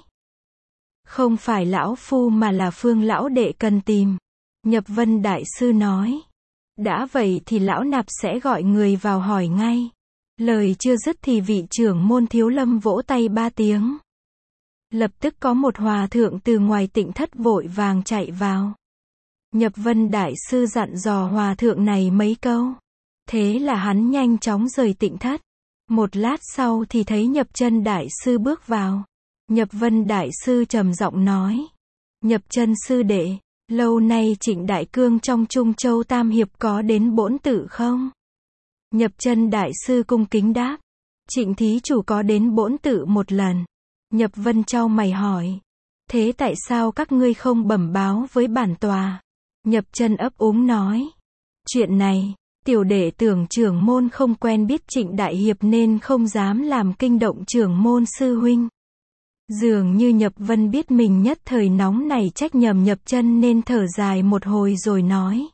Không phải lão phu mà là Phương lão đệ cần tìm. Nhập Vân Đại Sư nói. Đã vậy thì lão nạp sẽ gọi người vào hỏi ngay. Lời chưa dứt thì vị trưởng môn Thiếu Lâm vỗ tay 3 tiếng. Lập tức có một hòa thượng từ ngoài tịnh thất vội vàng chạy vào. Nhập Vân Đại Sư dặn dò hòa thượng này mấy câu. Thế là hắn nhanh chóng rời tịnh thất. Một lát sau thì thấy Nhập Chân Đại Sư bước vào. Nhập Vân Đại Sư trầm giọng nói. Nhập Chân sư đệ, lâu nay Trịnh Đại Cương trong Trung Châu Tam Hiệp có đến bổn tự không? Nhập Chân Đại Sư cung kính đáp. Trịnh thí chủ có đến bổn tự một lần. Nhập Vân chau mày hỏi. Thế tại sao các ngươi không bẩm báo với bản tòa? Nhập Chân ấp úng nói. Chuyện này, tiểu đệ tưởng trưởng môn không quen biết Trịnh Đại Hiệp nên không dám làm kinh động trưởng môn sư huynh. Dường như Nhập Vân biết mình nhất thời nóng này trách nhầm Nhập Chân nên thở dài một hồi rồi nói.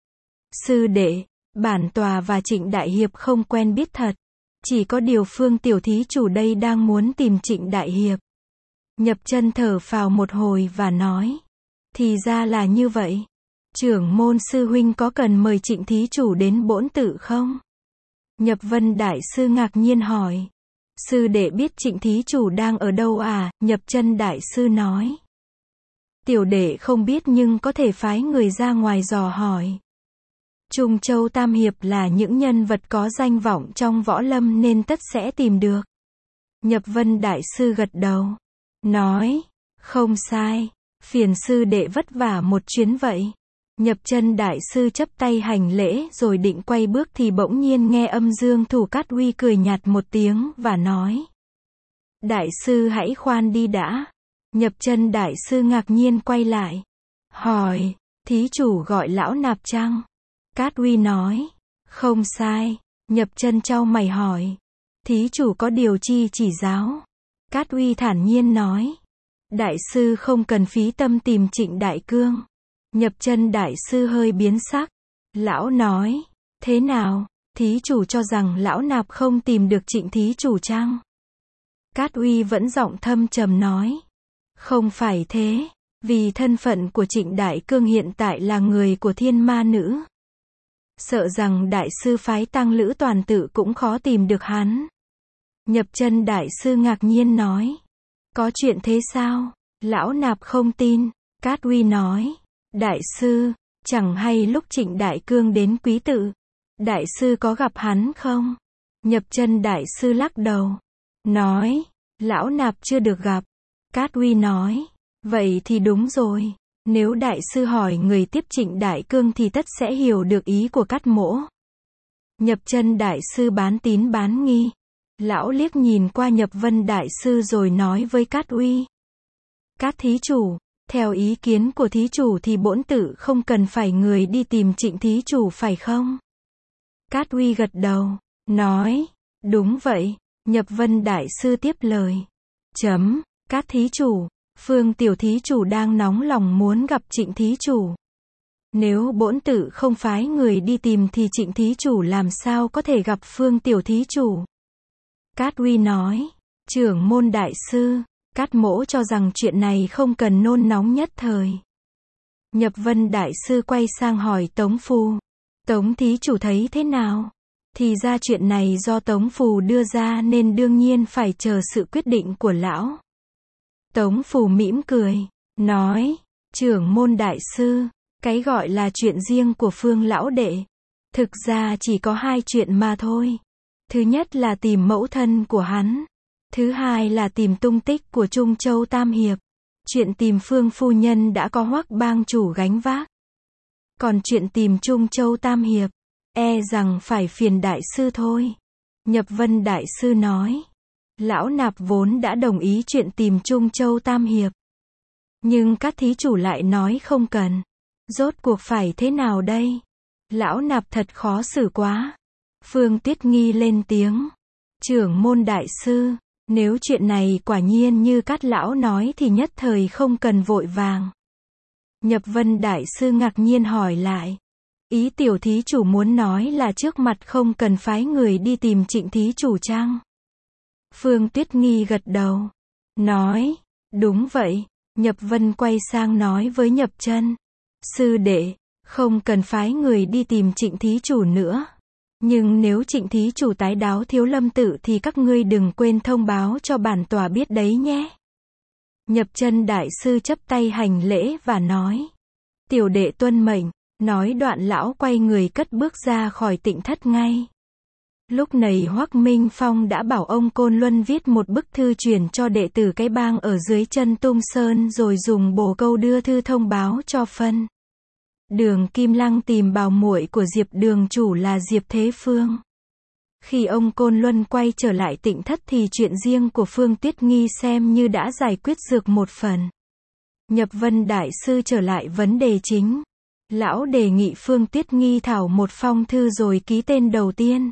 Sư đệ, bản tòa và Trịnh Đại Hiệp không quen biết thật. Chỉ có điều Phương tiểu thí chủ đây đang muốn tìm Trịnh Đại Hiệp. Nhập Chân thở phào một hồi và nói. Thì ra là như vậy. Trưởng môn sư huynh có cần mời Trịnh thí chủ đến bổn tự không? Nhập Vân Đại Sư ngạc nhiên hỏi. Sư đệ biết Trịnh thí chủ đang ở đâu à? Nhập Chân Đại Sư nói. Tiểu đệ không biết nhưng có thể phái người ra ngoài dò hỏi. Trung Châu Tam Hiệp là những nhân vật có danh vọng trong võ lâm nên tất sẽ tìm được. Nhập Vân Đại Sư gật đầu. Nói. Không sai. Phiền sư đệ vất vả một chuyến vậy. Nhập Chân Đại Sư chắp tay hành lễ rồi định quay bước thì bỗng nhiên nghe Âm Dương Thủ Cát Uy cười nhạt một tiếng và nói. Đại sư hãy khoan đi đã. Nhập Chân Đại Sư ngạc nhiên quay lại. Hỏi, thí chủ gọi lão nạp chăng? Cát Uy nói. Không sai. Nhập Chân chau mày hỏi. Thí chủ có điều chi chỉ giáo? Cát Uy thản nhiên nói. Đại sư không cần phí tâm tìm Trịnh Đại Cương. Nhập Chân Đại Sư hơi biến sắc. Lão nói. Thế nào? Thí chủ cho rằng lão nạp không tìm được Trịnh thí chủ chăng? Cát Uy vẫn giọng thâm trầm nói. Không phải thế. Vì thân phận của Trịnh Đại Cương hiện tại là người của Thiên Ma Nữ. Sợ rằng Đại Sư phái Tăng Lữ Toàn Tự cũng khó tìm được hắn. Nhập Chân Đại Sư ngạc nhiên nói. Có chuyện thế sao? Lão nạp không tin. Cát Uy nói. Đại sư, chẳng hay lúc Trịnh Đại Cương đến quý tự, Đại sư có gặp hắn không? Nhập Chân Đại Sư lắc đầu. Nói, lão nạp chưa được gặp. Cát Uy nói, vậy thì đúng rồi. Nếu Đại sư hỏi người tiếp Trịnh Đại Cương thì tất sẽ hiểu được ý của Cát mỗ. Nhập Chân Đại Sư bán tín bán nghi. Lão liếc nhìn qua Nhập Vân Đại Sư rồi nói với Cát Uy. Cát thí chủ. Theo ý kiến của thí chủ thì bổn tự không cần phải người đi tìm Trịnh thí chủ phải không? Cát Uy gật đầu, nói, đúng vậy. Nhập Vân Đại Sư tiếp lời. Cát thí chủ, Phương tiểu thí chủ đang nóng lòng muốn gặp Trịnh thí chủ. Nếu bổn tự không phái người đi tìm thì Trịnh thí chủ làm sao có thể gặp Phương tiểu thí chủ? Cát Uy nói, trưởng môn Đại Sư. Cát mỗ cho rằng chuyện này không cần nôn nóng nhất thời. Nhập Vân Đại Sư quay sang hỏi Tống Phù. Tống thí chủ thấy thế nào? Thì ra chuyện này do Tống Phù đưa ra nên đương nhiên phải chờ sự quyết định của lão. Tống Phù mỉm cười, nói, trưởng môn Đại Sư, cái gọi là chuyện riêng của Phương lão đệ. Thực ra chỉ có 2 chuyện mà thôi. Thứ nhất là tìm mẫu thân của hắn. Thứ hai là tìm tung tích của Trung Châu Tam Hiệp. Chuyện tìm Phương phu nhân đã có Hoắc bang chủ gánh vác. Còn chuyện tìm Trung Châu Tam Hiệp, e rằng phải phiền đại sư thôi. Nhập Vân đại sư nói. Lão nạp vốn đã đồng ý chuyện tìm Trung Châu Tam Hiệp. Nhưng các thí chủ lại nói không cần. Rốt cuộc phải thế nào đây? Lão nạp thật khó xử quá. Phương Tuyết Nghi lên tiếng. Trưởng môn đại sư, nếu chuyện này quả nhiên như các lão nói thì nhất thời không cần vội vàng. Nhập Vân đại sư ngạc nhiên hỏi lại. Ý tiểu thí chủ muốn nói là trước mặt không cần phái người đi tìm Trịnh thí chủ chăng? Phương Tuyết Nghi gật đầu. Nói, đúng vậy. Nhập Vân quay sang nói với Nhập Chân. Sư đệ, không cần phái người đi tìm Trịnh thí chủ nữa. Nhưng nếu Trịnh thí chủ tái đáo Thiếu Lâm tự thì các ngươi đừng quên thông báo cho bản tòa biết đấy nhé. Nhập Chân đại sư chắp tay hành lễ và nói. Tiểu đệ tuân mệnh. Nói đoạn lão quay người cất bước ra khỏi Tịnh thất ngay. Lúc này Hoắc Minh Phong đã bảo ông Côn Luân viết một bức thư truyền cho đệ tử cái bang ở dưới chân Tung Sơn rồi dùng bồ câu đưa thư thông báo cho phân. Đường Kim Lăng tìm bảo muội của Diệp đường chủ là Diệp Thế Phương. Khi ông Côn Luân quay trở lại Tịnh thất thì chuyện riêng của Phương Tuyết Nghi xem như đã giải quyết được một phần. Nhập Vân đại sư trở lại vấn đề chính. Lão đề nghị Phương Tuyết Nghi thảo một phong thư rồi ký tên đầu tiên.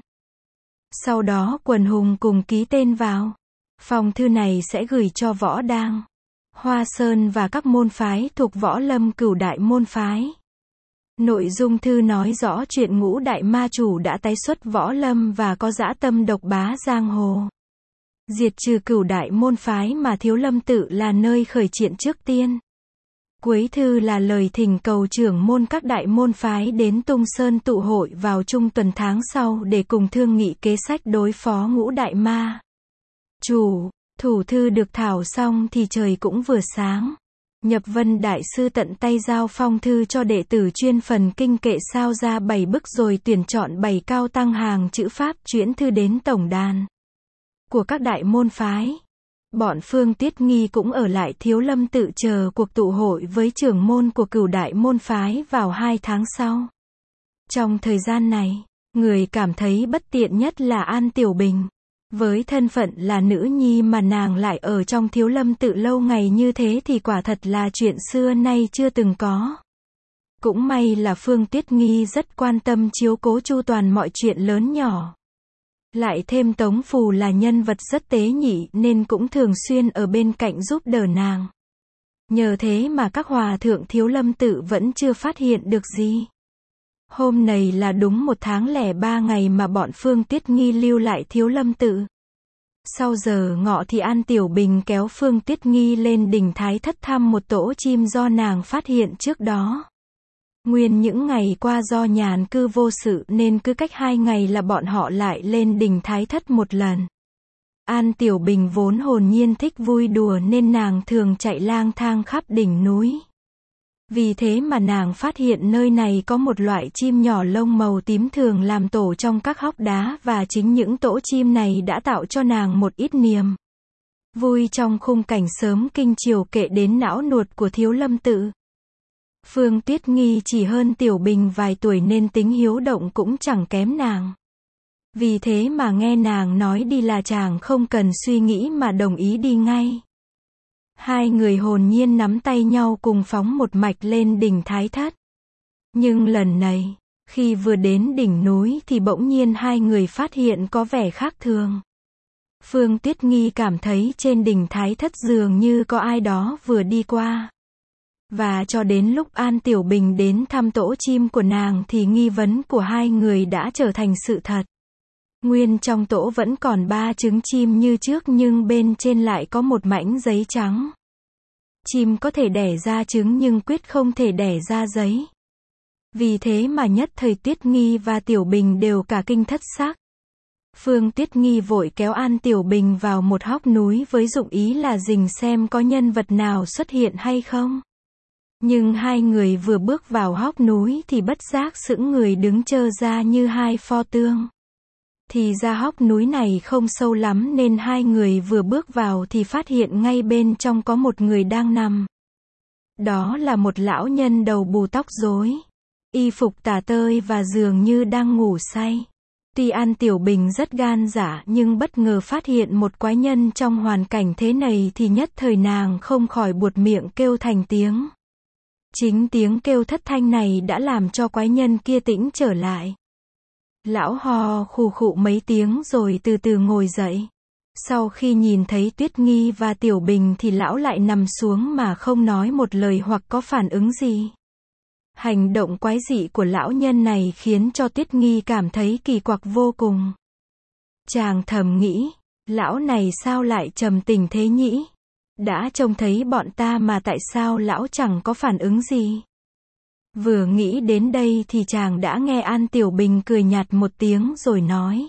Sau đó quần hùng cùng ký tên vào. Phong thư này sẽ gửi cho Võ Đang, Hoa Sơn và các môn phái thuộc Võ Lâm Cửu Đại môn phái. Nội dung thư nói rõ chuyện Ngũ đại ma chủ đã tái xuất Võ Lâm và có dã tâm độc bá giang hồ. Diệt trừ Cửu Đại môn phái mà Thiếu Lâm tự là nơi khởi triển trước tiên. Cuối thư là lời thỉnh cầu trưởng môn các đại môn phái đến Tung Sơn tụ hội vào trung tuần tháng sau để cùng thương nghị kế sách đối phó Ngũ đại ma chủ. Thủ thư được thảo xong thì trời cũng vừa sáng. Nhập Vân đại sư tận tay giao phong thư cho đệ tử chuyên phần kinh kệ sao ra 7 bức rồi tuyển chọn 7 cao tăng hàng chữ Pháp chuyển thư đến tổng đàn của các đại môn phái. Bọn Phương Tuyết Nghi cũng ở lại Thiếu Lâm tự chờ cuộc tụ hội với trưởng môn của Cửu Đại môn phái vào 2 tháng sau. Trong thời gian này, người cảm thấy bất tiện nhất là An Tiểu Bình. Với thân phận là nữ nhi mà nàng lại ở trong Thiếu Lâm tự lâu ngày như thế thì quả thật là chuyện xưa nay chưa từng có. Cũng may là Phương Tuyết Nghi rất quan tâm chiếu cố chu toàn mọi chuyện lớn nhỏ. Lại thêm Tống Phù là nhân vật rất tế nhị nên cũng thường xuyên ở bên cạnh giúp đỡ nàng. Nhờ thế mà các hòa thượng Thiếu Lâm tự vẫn chưa phát hiện được gì. Hôm này là đúng 1 tháng lẻ 3 ngày mà bọn Phương Tuyết Nghi lưu lại Thiếu Lâm tự. Sau giờ ngọ thì An Tiểu Bình kéo Phương Tuyết Nghi lên đỉnh Thái Thất thăm một tổ chim do nàng phát hiện trước đó. Nguyên những ngày qua do nhàn cư vô sự nên cứ cách 2 ngày là bọn họ lại lên đỉnh Thái Thất một lần. An Tiểu Bình vốn hồn nhiên thích vui đùa nên nàng thường chạy lang thang khắp đỉnh núi. Vì thế mà nàng phát hiện nơi này có một loại chim nhỏ lông màu tím thường làm tổ trong các hốc đá và chính những tổ chim này đã tạo cho nàng một ít niềm vui trong khung cảnh sớm kinh chiều kệ đến não nuột của Thiếu Lâm tự. Phương Tuyết Nghi chỉ hơn Tiểu Bình vài tuổi nên tính hiếu động cũng chẳng kém nàng. Vì thế mà nghe nàng nói đi là chàng không cần suy nghĩ mà đồng ý đi ngay. Hai người hồn nhiên nắm tay nhau cùng phóng một mạch lên đỉnh Thái Thất. Nhưng lần này, khi vừa đến đỉnh núi thì bỗng nhiên hai người phát hiện có vẻ khác thường. Phương Tuyết Nghi cảm thấy trên đỉnh Thái Thất dường như có ai đó vừa đi qua. Và cho đến lúc An Tiểu Bình đến thăm tổ chim của nàng thì nghi vấn của hai người đã trở thành sự thật. Nguyên trong tổ vẫn còn 3 trứng chim như trước nhưng bên trên lại có một mảnh giấy trắng. Chim có thể đẻ ra trứng nhưng quyết không thể đẻ ra giấy. Vì thế mà nhất thời Tuyết Nghi và Tiểu Bình đều cả kinh thất sắc. Phương Tuyết Nghi vội kéo An Tiểu Bình vào một hốc núi với dụng ý là rình xem có nhân vật nào xuất hiện hay không. Nhưng hai người vừa bước vào hốc núi thì bất giác sững người đứng trơ ra như hai pho tượng. Thì ra hốc núi này không sâu lắm nên hai người vừa bước vào thì phát hiện ngay bên trong có một người đang nằm. Đó là một lão nhân đầu bù tóc rối, y phục tả tơi và dường như đang ngủ say. Tuy An Tiểu Bình rất gan dạ nhưng bất ngờ phát hiện một quái nhân trong hoàn cảnh thế này thì nhất thời nàng không khỏi buột miệng kêu thành tiếng. Chính tiếng kêu thất thanh này đã làm cho quái nhân kia tĩnh trở lại. Lão ho khù khụ mấy tiếng rồi từ từ ngồi dậy. Sau khi nhìn thấy Tuyết Nghi và Tiểu Bình thì lão lại nằm xuống mà không nói một lời hoặc có phản ứng gì. Hành động quái dị của lão nhân này khiến cho Tuyết Nghi cảm thấy kỳ quặc vô cùng. Chàng thầm nghĩ, lão này sao lại trầm tình thế nhỉ? Đã trông thấy bọn ta mà tại sao lão chẳng có phản ứng gì? Vừa nghĩ đến đây thì chàng đã nghe An Tiểu Bình cười nhạt một tiếng rồi nói.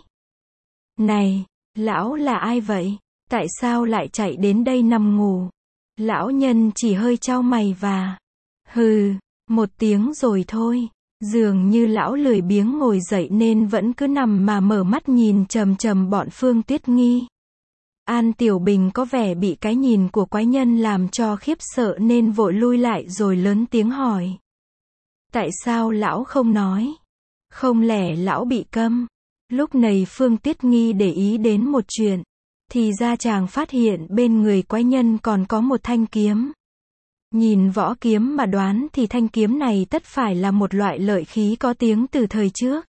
Này, lão là ai vậy? Tại sao lại chạy đến đây nằm ngủ? Lão nhân chỉ hơi chau mày và hừ một tiếng rồi thôi. Dường như lão lười biếng ngồi dậy nên vẫn cứ nằm mà mở mắt nhìn chằm chằm bọn Phương Tuyết Nghi. An Tiểu Bình có vẻ bị cái nhìn của quái nhân làm cho khiếp sợ nên vội lui lại rồi lớn tiếng hỏi. Tại sao lão không nói? Không lẽ lão bị câm? Lúc này Phương Tuyết Nghi để ý đến một chuyện. Thì ra chàng phát hiện bên người quái nhân còn có một thanh kiếm. Nhìn võ kiếm mà đoán thì thanh kiếm này tất phải là một loại lợi khí có tiếng từ thời trước.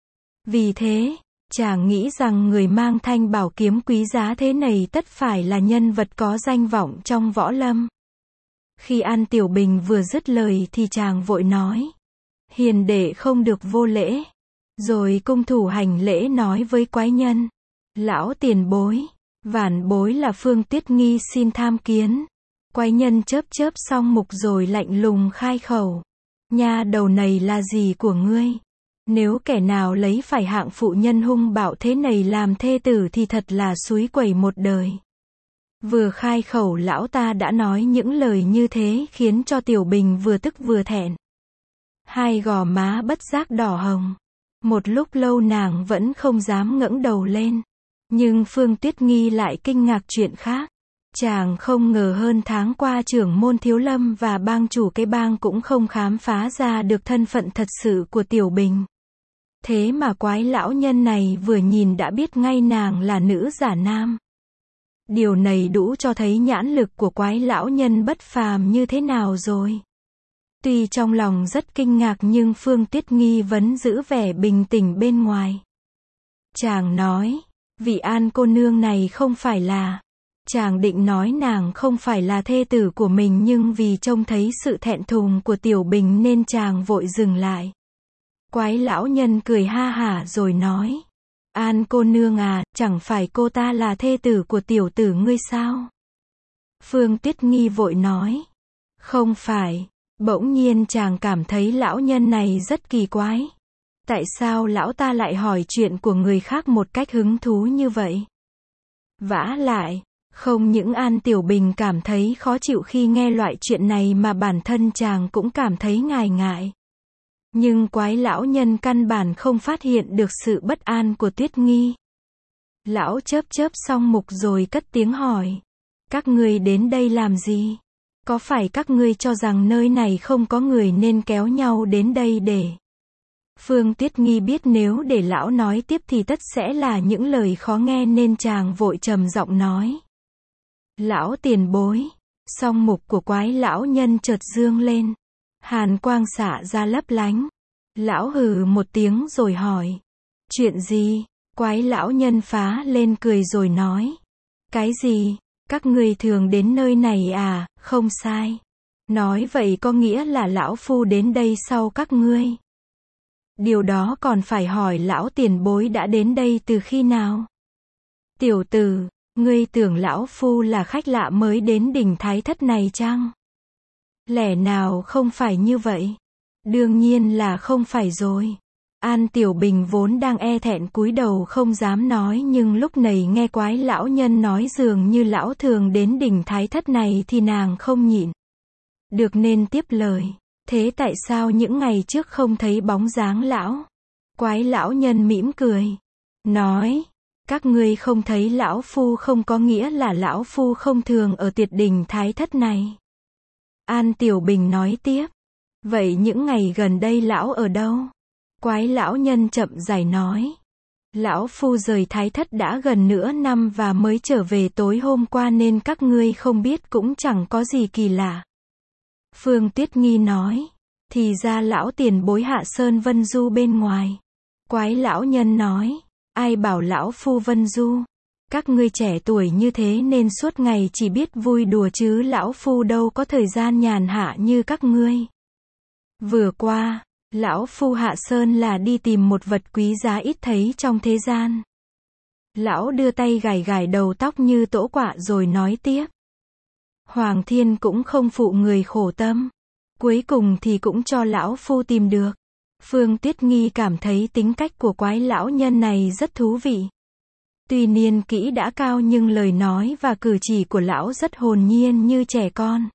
Vì thế, chàng nghĩ rằng người mang thanh bảo kiếm quý giá thế này tất phải là nhân vật có danh vọng trong võ lâm. Khi An Tiểu Bình vừa dứt lời thì chàng vội nói. Hiền đệ không được vô lễ. Rồi cung thủ hành lễ nói với quái nhân. Lão tiền bối, vạn bối là Phương Tuyết Nghi xin tham kiến. Quái nhân chớp chớp xong mục rồi lạnh lùng khai khẩu. Nha đầu này là gì của ngươi? Nếu kẻ nào lấy phải hạng phụ nhân hung bạo thế này làm thê tử thì thật là xúi quẩy một đời. Vừa khai khẩu lão ta đã nói những lời như thế khiến cho Tiểu Bình vừa tức vừa thẹn. Hai gò má bất giác đỏ hồng. Một lúc lâu nàng vẫn không dám ngẩng đầu lên. Nhưng Phương Tuyết Nghi lại kinh ngạc chuyện khác. Chàng không ngờ hơn tháng qua trưởng môn Thiếu Lâm và bang chủ cái bang cũng không khám phá ra được thân phận thật sự của Tiểu Bình. Thế mà quái lão nhân này vừa nhìn đã biết ngay nàng là nữ giả nam. Điều này đủ cho thấy nhãn lực của quái lão nhân bất phàm như thế nào rồi. Tuy trong lòng rất kinh ngạc nhưng Phương Tuyết Nghi vẫn giữ vẻ bình tĩnh bên ngoài. Chàng nói, vị An cô nương này không phải là... Chàng định nói nàng không phải là thê tử của mình nhưng vì trông thấy sự thẹn thùng của Tiểu Bình nên chàng vội dừng lại. Quái lão nhân cười ha hả rồi nói. An cô nương à, chẳng phải cô ta là thê tử của tiểu tử ngươi sao? Phương Tuyết Nghi vội nói. Không phải. Bỗng nhiên chàng cảm thấy lão nhân này rất kỳ quái. Tại sao lão ta lại hỏi chuyện của người khác một cách hứng thú như vậy? Vả lại, không những An Tiểu Bình cảm thấy khó chịu khi nghe loại chuyện này mà bản thân chàng cũng cảm thấy ngại ngại. Nhưng quái lão nhân căn bản không phát hiện được sự bất an của Tuyết Nghi. Lão chớp chớp xong mục rồi cất tiếng hỏi. Các ngươi đến đây làm gì? Có phải các ngươi cho rằng nơi này không có người nên kéo nhau đến đây để... Phương Tuyết Nghi biết nếu để lão nói tiếp thì tất sẽ là những lời khó nghe nên chàng vội trầm giọng nói. Lão tiền bối. Song mục của quái lão nhân chợt dương lên. Hàn quang xạ ra lấp lánh. Lão hừ một tiếng rồi hỏi. Chuyện gì? Quái lão nhân phá lên cười rồi nói. Cái gì? Các ngươi thường đến nơi này à? Không sai. Nói vậy có nghĩa là lão phu đến đây sau các ngươi. Điều đó còn phải hỏi lão tiền bối đã đến đây từ khi nào? Tiểu tử, ngươi tưởng lão phu là khách lạ mới đến đỉnh Thái Thất này chăng? Lẽ nào không phải như vậy? Đương nhiên là không phải rồi. An Tiểu Bình vốn đang e thẹn cúi đầu không dám nói nhưng lúc này nghe quái lão nhân nói dường như lão thường đến đỉnh Thái Thất này thì nàng không nhịn được nên tiếp lời. Thế tại sao những ngày trước không thấy bóng dáng lão? Quái lão nhân mỉm cười. nói, các ngươi không thấy lão phu không có nghĩa là lão phu không thường ở Tuyệt Đình Thái Thất này. An Tiểu Bình nói tiếp, vậy những ngày gần đây lão ở đâu? Quái lão nhân chậm rãi nói, lão phu rời Thái Thất đã gần nửa năm và mới trở về tối hôm qua nên các ngươi không biết cũng chẳng có gì kỳ lạ. Phương Tuyết Nghi nói, thì ra lão tiền bối hạ sơn vân du bên ngoài. Quái lão nhân nói, ai bảo lão phu vân du? Các ngươi trẻ tuổi như thế nên suốt ngày chỉ biết vui đùa chứ lão phu đâu có thời gian nhàn hạ như các ngươi. Vừa qua, lão phu hạ sơn là đi tìm một vật quý giá ít thấy trong thế gian. Lão đưa tay gài gài đầu tóc như tỗ quạ rồi nói tiếp. Hoàng thiên cũng không phụ người khổ tâm. Cuối cùng thì cũng cho lão phu tìm được. Phương Tuyết Nghi cảm thấy tính cách của quái lão nhân này rất thú vị. Tuy niên kỹ đã cao nhưng lời nói và cử chỉ của lão rất hồn nhiên như trẻ con.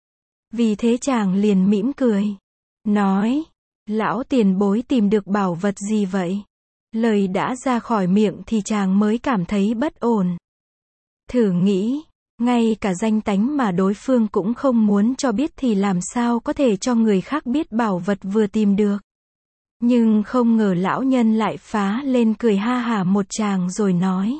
Vì thế chàng liền mỉm cười. Nói, lão tiền bối tìm được bảo vật gì vậy? Lời đã ra khỏi miệng thì chàng mới cảm thấy bất ổn. Thử nghĩ, ngay cả danh tánh mà đối phương cũng không muốn cho biết thì làm sao có thể cho người khác biết bảo vật vừa tìm được. Nhưng không ngờ lão nhân lại phá lên cười ha hả một tràng rồi nói.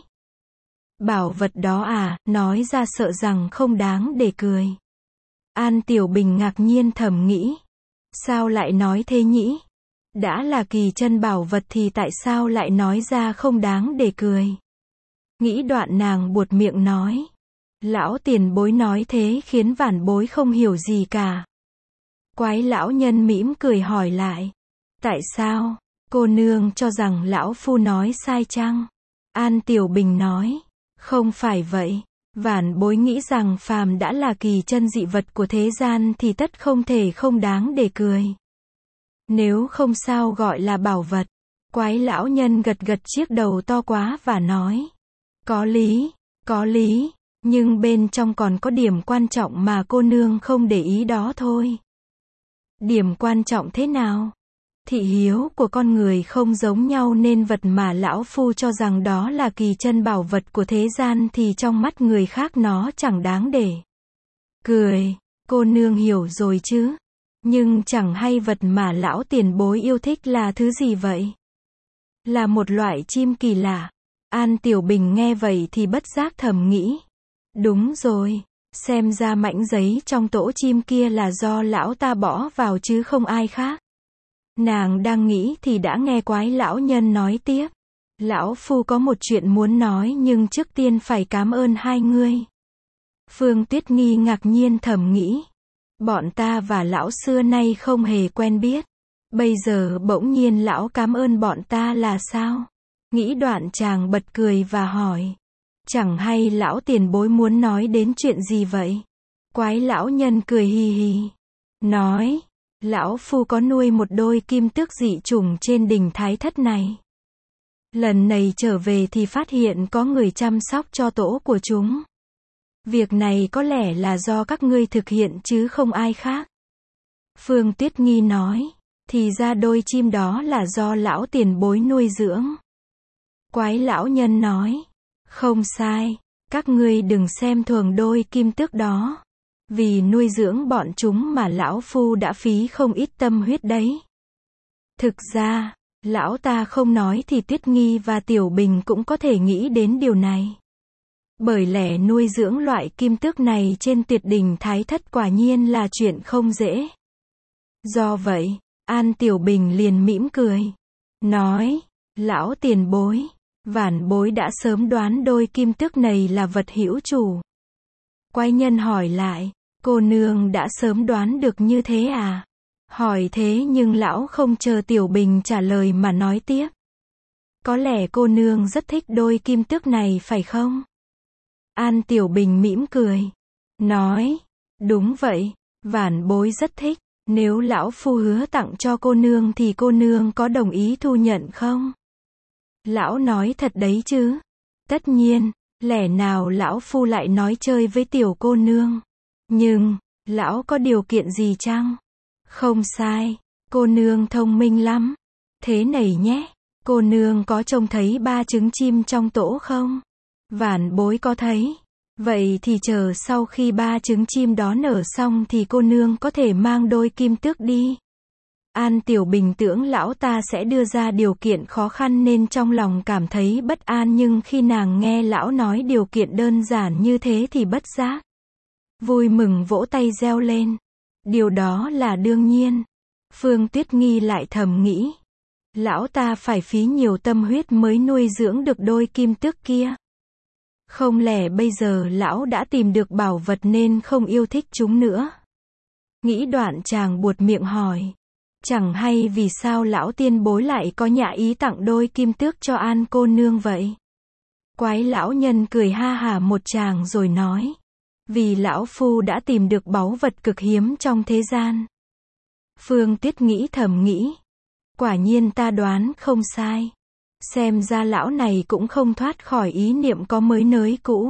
Bảo vật đó à, nói ra sợ rằng không đáng để cười. An Tiểu Bình ngạc nhiên thầm nghĩ. Sao lại nói thế nhỉ? Đã là kỳ chân bảo vật thì tại sao lại nói ra không đáng để cười? Nghĩ đoạn nàng buột miệng nói. Lão tiền bối nói thế khiến vãn bối không hiểu gì cả. Quái lão nhân mỉm cười hỏi lại. Tại sao? Cô nương cho rằng lão phu nói sai chăng? An Tiểu Bình nói. Không phải vậy. Vãn bối nghĩ rằng phàm đã là kỳ chân dị vật của thế gian thì tất không thể không đáng để cười. Nếu không sao gọi là bảo vật. Quái lão nhân gật gật chiếc đầu to quá và nói. Có lý, nhưng bên trong còn có điểm quan trọng mà cô nương không để ý đó thôi. Điểm quan trọng thế nào? Thị hiếu của con người không giống nhau nên vật mà lão phu cho rằng đó là kỳ chân bảo vật của thế gian thì trong mắt người khác nó chẳng đáng để cười. Cô nương hiểu rồi chứ? Nhưng chẳng hay vật mà lão tiền bối yêu thích là thứ gì vậy? Là một loại chim kỳ lạ. An Tiểu Bình nghe vậy thì bất giác thầm nghĩ. Đúng rồi, xem ra mảnh giấy trong tổ chim kia là do lão ta bỏ vào chứ không ai khác. Nàng đang nghĩ thì đã nghe quái lão nhân nói tiếp. Lão phu có một chuyện muốn nói nhưng trước tiên phải cảm ơn hai ngươi. Phương Tuyết Nghi ngạc nhiên thầm nghĩ. Bọn ta và lão xưa nay không hề quen biết. Bây giờ bỗng nhiên lão cảm ơn bọn ta là sao? Nghĩ đoạn chàng bật cười và hỏi. Chẳng hay lão tiền bối muốn nói đến chuyện gì vậy? Quái lão nhân cười hì hì. Nói. Lão phu có nuôi một đôi kim tước dị chủng trên đỉnh Thái Thất này. Lần này trở về thì phát hiện có người chăm sóc cho tổ của chúng. Việc này có lẽ là do các ngươi thực hiện chứ không ai khác. Phương Tuyết Nghi nói. Thì ra đôi chim đó là do lão tiền bối nuôi dưỡng. Quái lão nhân nói. Không sai. Các ngươi đừng xem thường đôi kim tước đó. Vì nuôi dưỡng bọn chúng mà lão phu đã phí không ít tâm huyết đấy. Thực ra, lão ta không nói thì Tuyết Nghi và Tiểu Bình cũng có thể nghĩ đến điều này. Bởi lẽ nuôi dưỡng loại kim tước này trên Tuyệt Đỉnh Thái Thất quả nhiên là chuyện không dễ. Do vậy, An Tiểu Bình liền mỉm cười. Nói, lão tiền bối, vãn bối đã sớm đoán đôi kim tước này là vật hữu chủ. Quái nhân hỏi lại, cô nương đã sớm đoán được như thế à? Hỏi thế nhưng lão không chờ Tiểu Bình trả lời mà nói tiếp. Có lẽ cô nương rất thích đôi kim tước này phải không? An Tiểu Bình mỉm cười. Nói, đúng vậy, vãn bối rất thích. Nếu lão phu hứa tặng cho cô nương thì cô nương có đồng ý thu nhận không? Lão nói thật đấy chứ? Tất nhiên, lẽ nào lão phu lại nói chơi với tiểu cô nương? Nhưng, lão có điều kiện gì chăng? Không sai, cô nương thông minh lắm. Thế này nhé, Cô nương có trông thấy 3 trứng chim trong tổ không? Vạn bối có thấy. Vậy thì chờ sau khi 3 trứng chim đó nở xong thì cô nương có thể mang đôi kim tước đi. An Tiểu Bình tưởng lão ta sẽ đưa ra điều kiện khó khăn nên trong lòng cảm thấy bất an, nhưng khi nàng nghe lão nói điều kiện đơn giản như thế thì bất giác vui mừng vỗ tay reo lên. Điều đó là đương nhiên. Phương Tuyết Nghi lại thầm nghĩ. Lão ta phải phí nhiều tâm huyết mới nuôi dưỡng được đôi kim tước kia. Không lẽ bây giờ lão đã tìm được bảo vật nên không yêu thích chúng nữa? Nghĩ đoạn chàng buột miệng hỏi. Chẳng hay vì sao lão tiên bối lại có nhã ý tặng đôi kim tước cho An cô nương vậy? Quái lão nhân cười ha hả một tràng rồi nói. Vì lão phu đã tìm được báu vật cực hiếm trong thế gian. Phương Tuyết nghĩ thầm nghĩ. Quả nhiên ta đoán không sai. Xem ra lão này cũng không thoát khỏi ý niệm có mới nới cũ.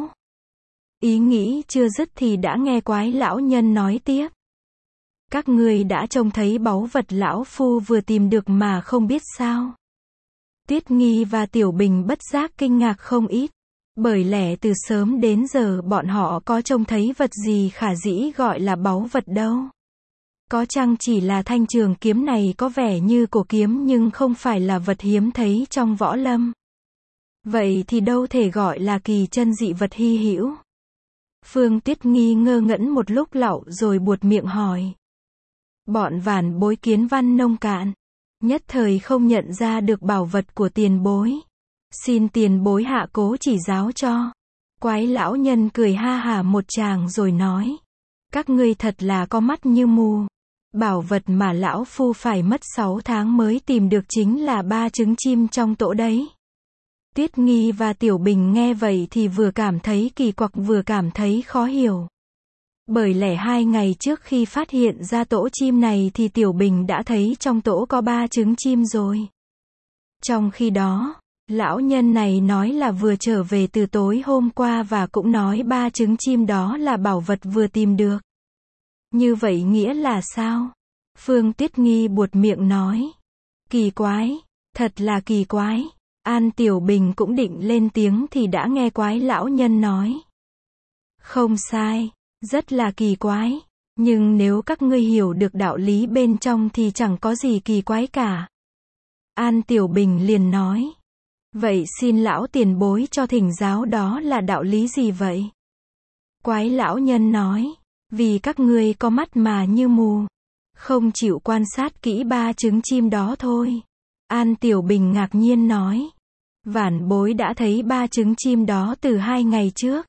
Ý nghĩ chưa dứt thì đã nghe quái lão nhân nói tiếp. Các ngươi đã trông thấy báu vật lão phu vừa tìm được mà không biết sao? Tuyết Nghi và Tiểu Bình bất giác kinh ngạc không ít. Bởi lẽ từ sớm đến giờ bọn họ có trông thấy vật gì khả dĩ gọi là báu vật đâu. Có chăng chỉ là thanh trường kiếm này có vẻ như cổ kiếm nhưng không phải là vật hiếm thấy trong võ lâm. Vậy thì đâu thể gọi là kỳ chân dị vật hy hữu. Phương Tuyết Nghi ngơ ngẩn một lúc lậu rồi buột miệng hỏi. Bọn vạn bối kiến văn nông cạn, nhất thời không nhận ra được bảo vật của tiền bối. Xin tiền bối hạ cố chỉ giáo cho. Quái lão nhân cười ha hả một tràng rồi nói. Các ngươi thật là có mắt như mù. Bảo vật mà lão phu phải mất 6 tháng mới tìm được chính là 3 trứng chim trong tổ đấy. Tuyết Nghi và Tiểu Bình nghe vậy thì vừa cảm thấy kỳ quặc vừa cảm thấy khó hiểu. Bởi lẽ 2 ngày trước khi phát hiện ra tổ chim này thì Tiểu Bình đã thấy trong tổ có 3 trứng chim rồi. Trong khi đó, lão nhân này nói là vừa trở về từ tối hôm qua và cũng nói 3 trứng chim đó là bảo vật vừa tìm được. Như vậy nghĩa là sao? Phương Tuyết Nghi buột miệng nói. Kỳ quái, thật là kỳ quái. An Tiểu Bình cũng định lên tiếng thì đã nghe quái lão nhân nói. Không sai, rất là kỳ quái. Nhưng nếu các ngươi hiểu được đạo lý bên trong thì chẳng có gì kỳ quái cả. An Tiểu Bình liền nói. Vậy xin lão tiền bối cho thỉnh giáo đó là đạo lý gì vậy? Quái lão nhân nói. Vì các ngươi có mắt mà như mù. Không chịu quan sát kỹ 3 trứng chim đó thôi. An Tiểu Bình ngạc nhiên nói. Vạn bối đã thấy 3 trứng chim đó từ 2 ngày trước.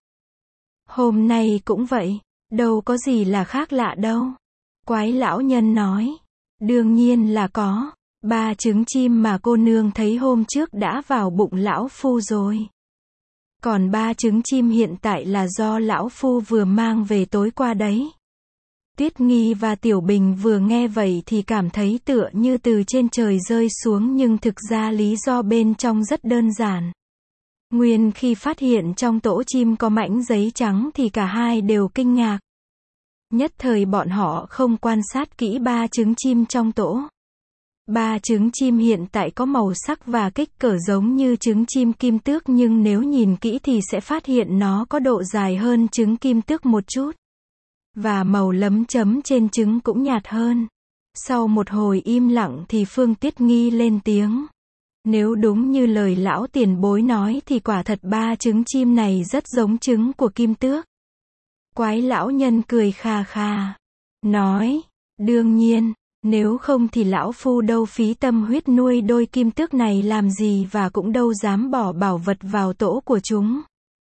Hôm nay cũng vậy. Đâu có gì là khác lạ đâu. Quái lão nhân nói. Đương nhiên là có. 3 trứng chim mà cô nương thấy hôm trước đã vào bụng lão phu rồi. Còn 3 trứng chim hiện tại là do lão phu vừa mang về tối qua đấy. Tuyết Nghi và Tiểu Bình vừa nghe vậy thì cảm thấy tựa như từ trên trời rơi xuống, nhưng thực ra lý do bên trong rất đơn giản. Nguyên khi phát hiện trong tổ chim có mảnh giấy trắng thì cả hai đều kinh ngạc. Nhất thời bọn họ không quan sát kỹ 3 trứng chim trong tổ. 3 trứng chim hiện tại có màu sắc và kích cỡ giống như trứng chim kim tước, nhưng nếu nhìn kỹ thì sẽ phát hiện nó có độ dài hơn trứng kim tước một chút. Và màu lấm chấm trên trứng cũng nhạt hơn. Sau một hồi im lặng thì Phương Tuyết Nghi lên tiếng. Nếu đúng như lời lão tiền bối nói thì quả thật 3 trứng chim này rất giống trứng của kim tước. Quái lão nhân cười khà khà. Nói, đương nhiên, nếu không thì lão phu đâu phí tâm huyết nuôi đôi kim tước này làm gì và cũng đâu dám bỏ bảo vật vào tổ của chúng.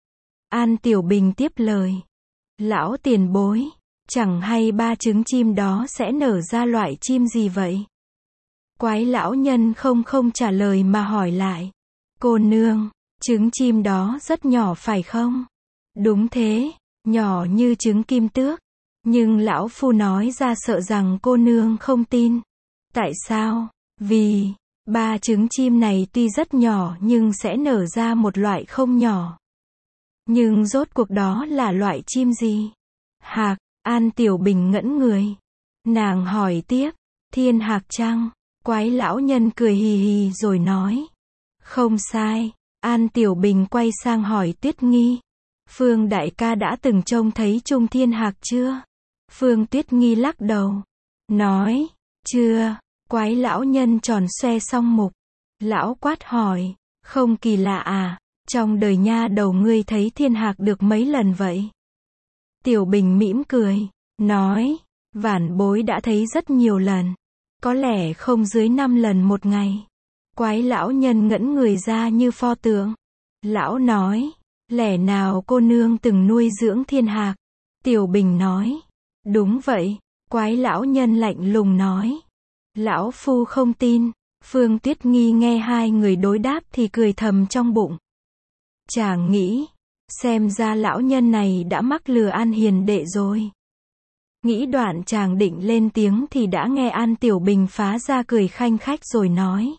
An Tiểu Bình tiếp lời. Lão tiền bối, chẳng hay 3 trứng chim đó sẽ nở ra loại chim gì vậy? Quái lão nhân không trả lời mà hỏi lại. Cô nương, trứng chim đó rất nhỏ phải không? Đúng thế, nhỏ như trứng kim tước. Nhưng lão phu nói ra sợ rằng cô nương không tin. Tại sao? Vì 3 trứng chim này tuy rất nhỏ nhưng sẽ nở ra một loại không nhỏ. Nhưng rốt cuộc đó là loại chim gì? Hạc. An Tiểu Bình ngẩn người. Nàng hỏi tiếp. Thiên hạc chăng? Quái lão nhân cười hì hì rồi nói. Không sai. An Tiểu Bình quay sang hỏi Tuyết Nghi. Phương đại ca đã từng trông thấy Trung Thiên Hạc chưa? Phương Tuyết Nghi lắc đầu. Nói. Chưa. Quái lão nhân tròn xoe song mục. Lão quát hỏi. Không kỳ lạ à? Trong đời nha đầu ngươi thấy Thiên Hạc được mấy lần vậy? Tiểu Bình mỉm cười. Nói. Vãn bối đã thấy rất nhiều lần. Có lẽ không dưới 5 lần một ngày. Quái lão nhân ngẩn người ra như pho tượng. Lão nói. Lẽ nào cô nương từng nuôi dưỡng Thiên Hạc? Tiểu Bình nói. Đúng vậy. Quái lão nhân lạnh lùng nói. Lão phu không tin. Phương Tuyết Nghi nghe hai người đối đáp thì cười thầm trong bụng. Chàng nghĩ. Xem ra lão nhân này đã mắc lừa An hiền đệ rồi. Nghĩ đoạn chàng định lên tiếng thì đã nghe An Tiểu Bình phá ra cười khanh khách rồi nói.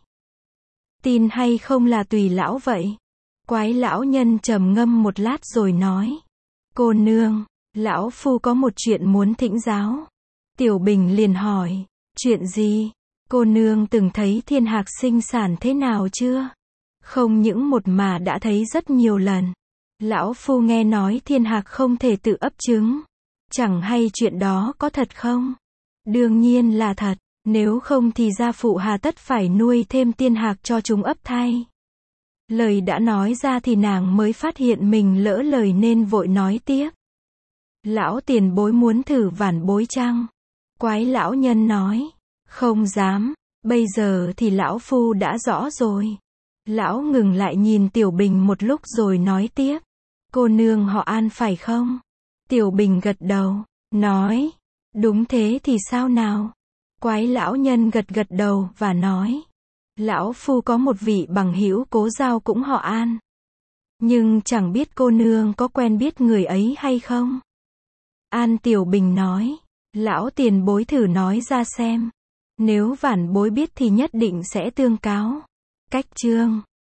Tin hay không là tùy lão vậy. Quái lão nhân trầm ngâm một lát rồi nói. Cô nương, lão phu có một chuyện muốn thỉnh giáo. Tiểu Bình liền hỏi. Chuyện gì? Cô nương từng thấy Thiên Hạc sinh sản thế nào chưa? Không những một mà đã thấy rất nhiều lần. Lão phu nghe nói Thiên Hạc không thể tự ấp trứng. Chẳng hay chuyện đó có thật không? Đương nhiên là thật. Nếu không thì gia phụ hà tất phải nuôi thêm Thiên Hạc cho chúng ấp thai. Lời đã nói ra thì nàng mới phát hiện mình lỡ lời nên vội nói tiếp. Lão tiền bối muốn thử vãn bối chăng? Quái lão nhân nói. Không dám. Bây giờ thì lão phu đã rõ rồi. Lão ngừng lại nhìn Tiểu Bình một lúc rồi nói tiếp. Cô nương họ An phải không? Tiểu Bình gật đầu. Nói. Đúng thế thì sao nào? Quái lão nhân gật gật đầu và nói. Lão phu có một vị bằng hữu cố giao cũng họ An. Nhưng chẳng biết cô nương có quen biết người ấy hay không? An Tiểu Bình nói. Lão tiền bối thử nói ra xem. Nếu vãn bối biết thì nhất định sẽ tương cáo. Cách chương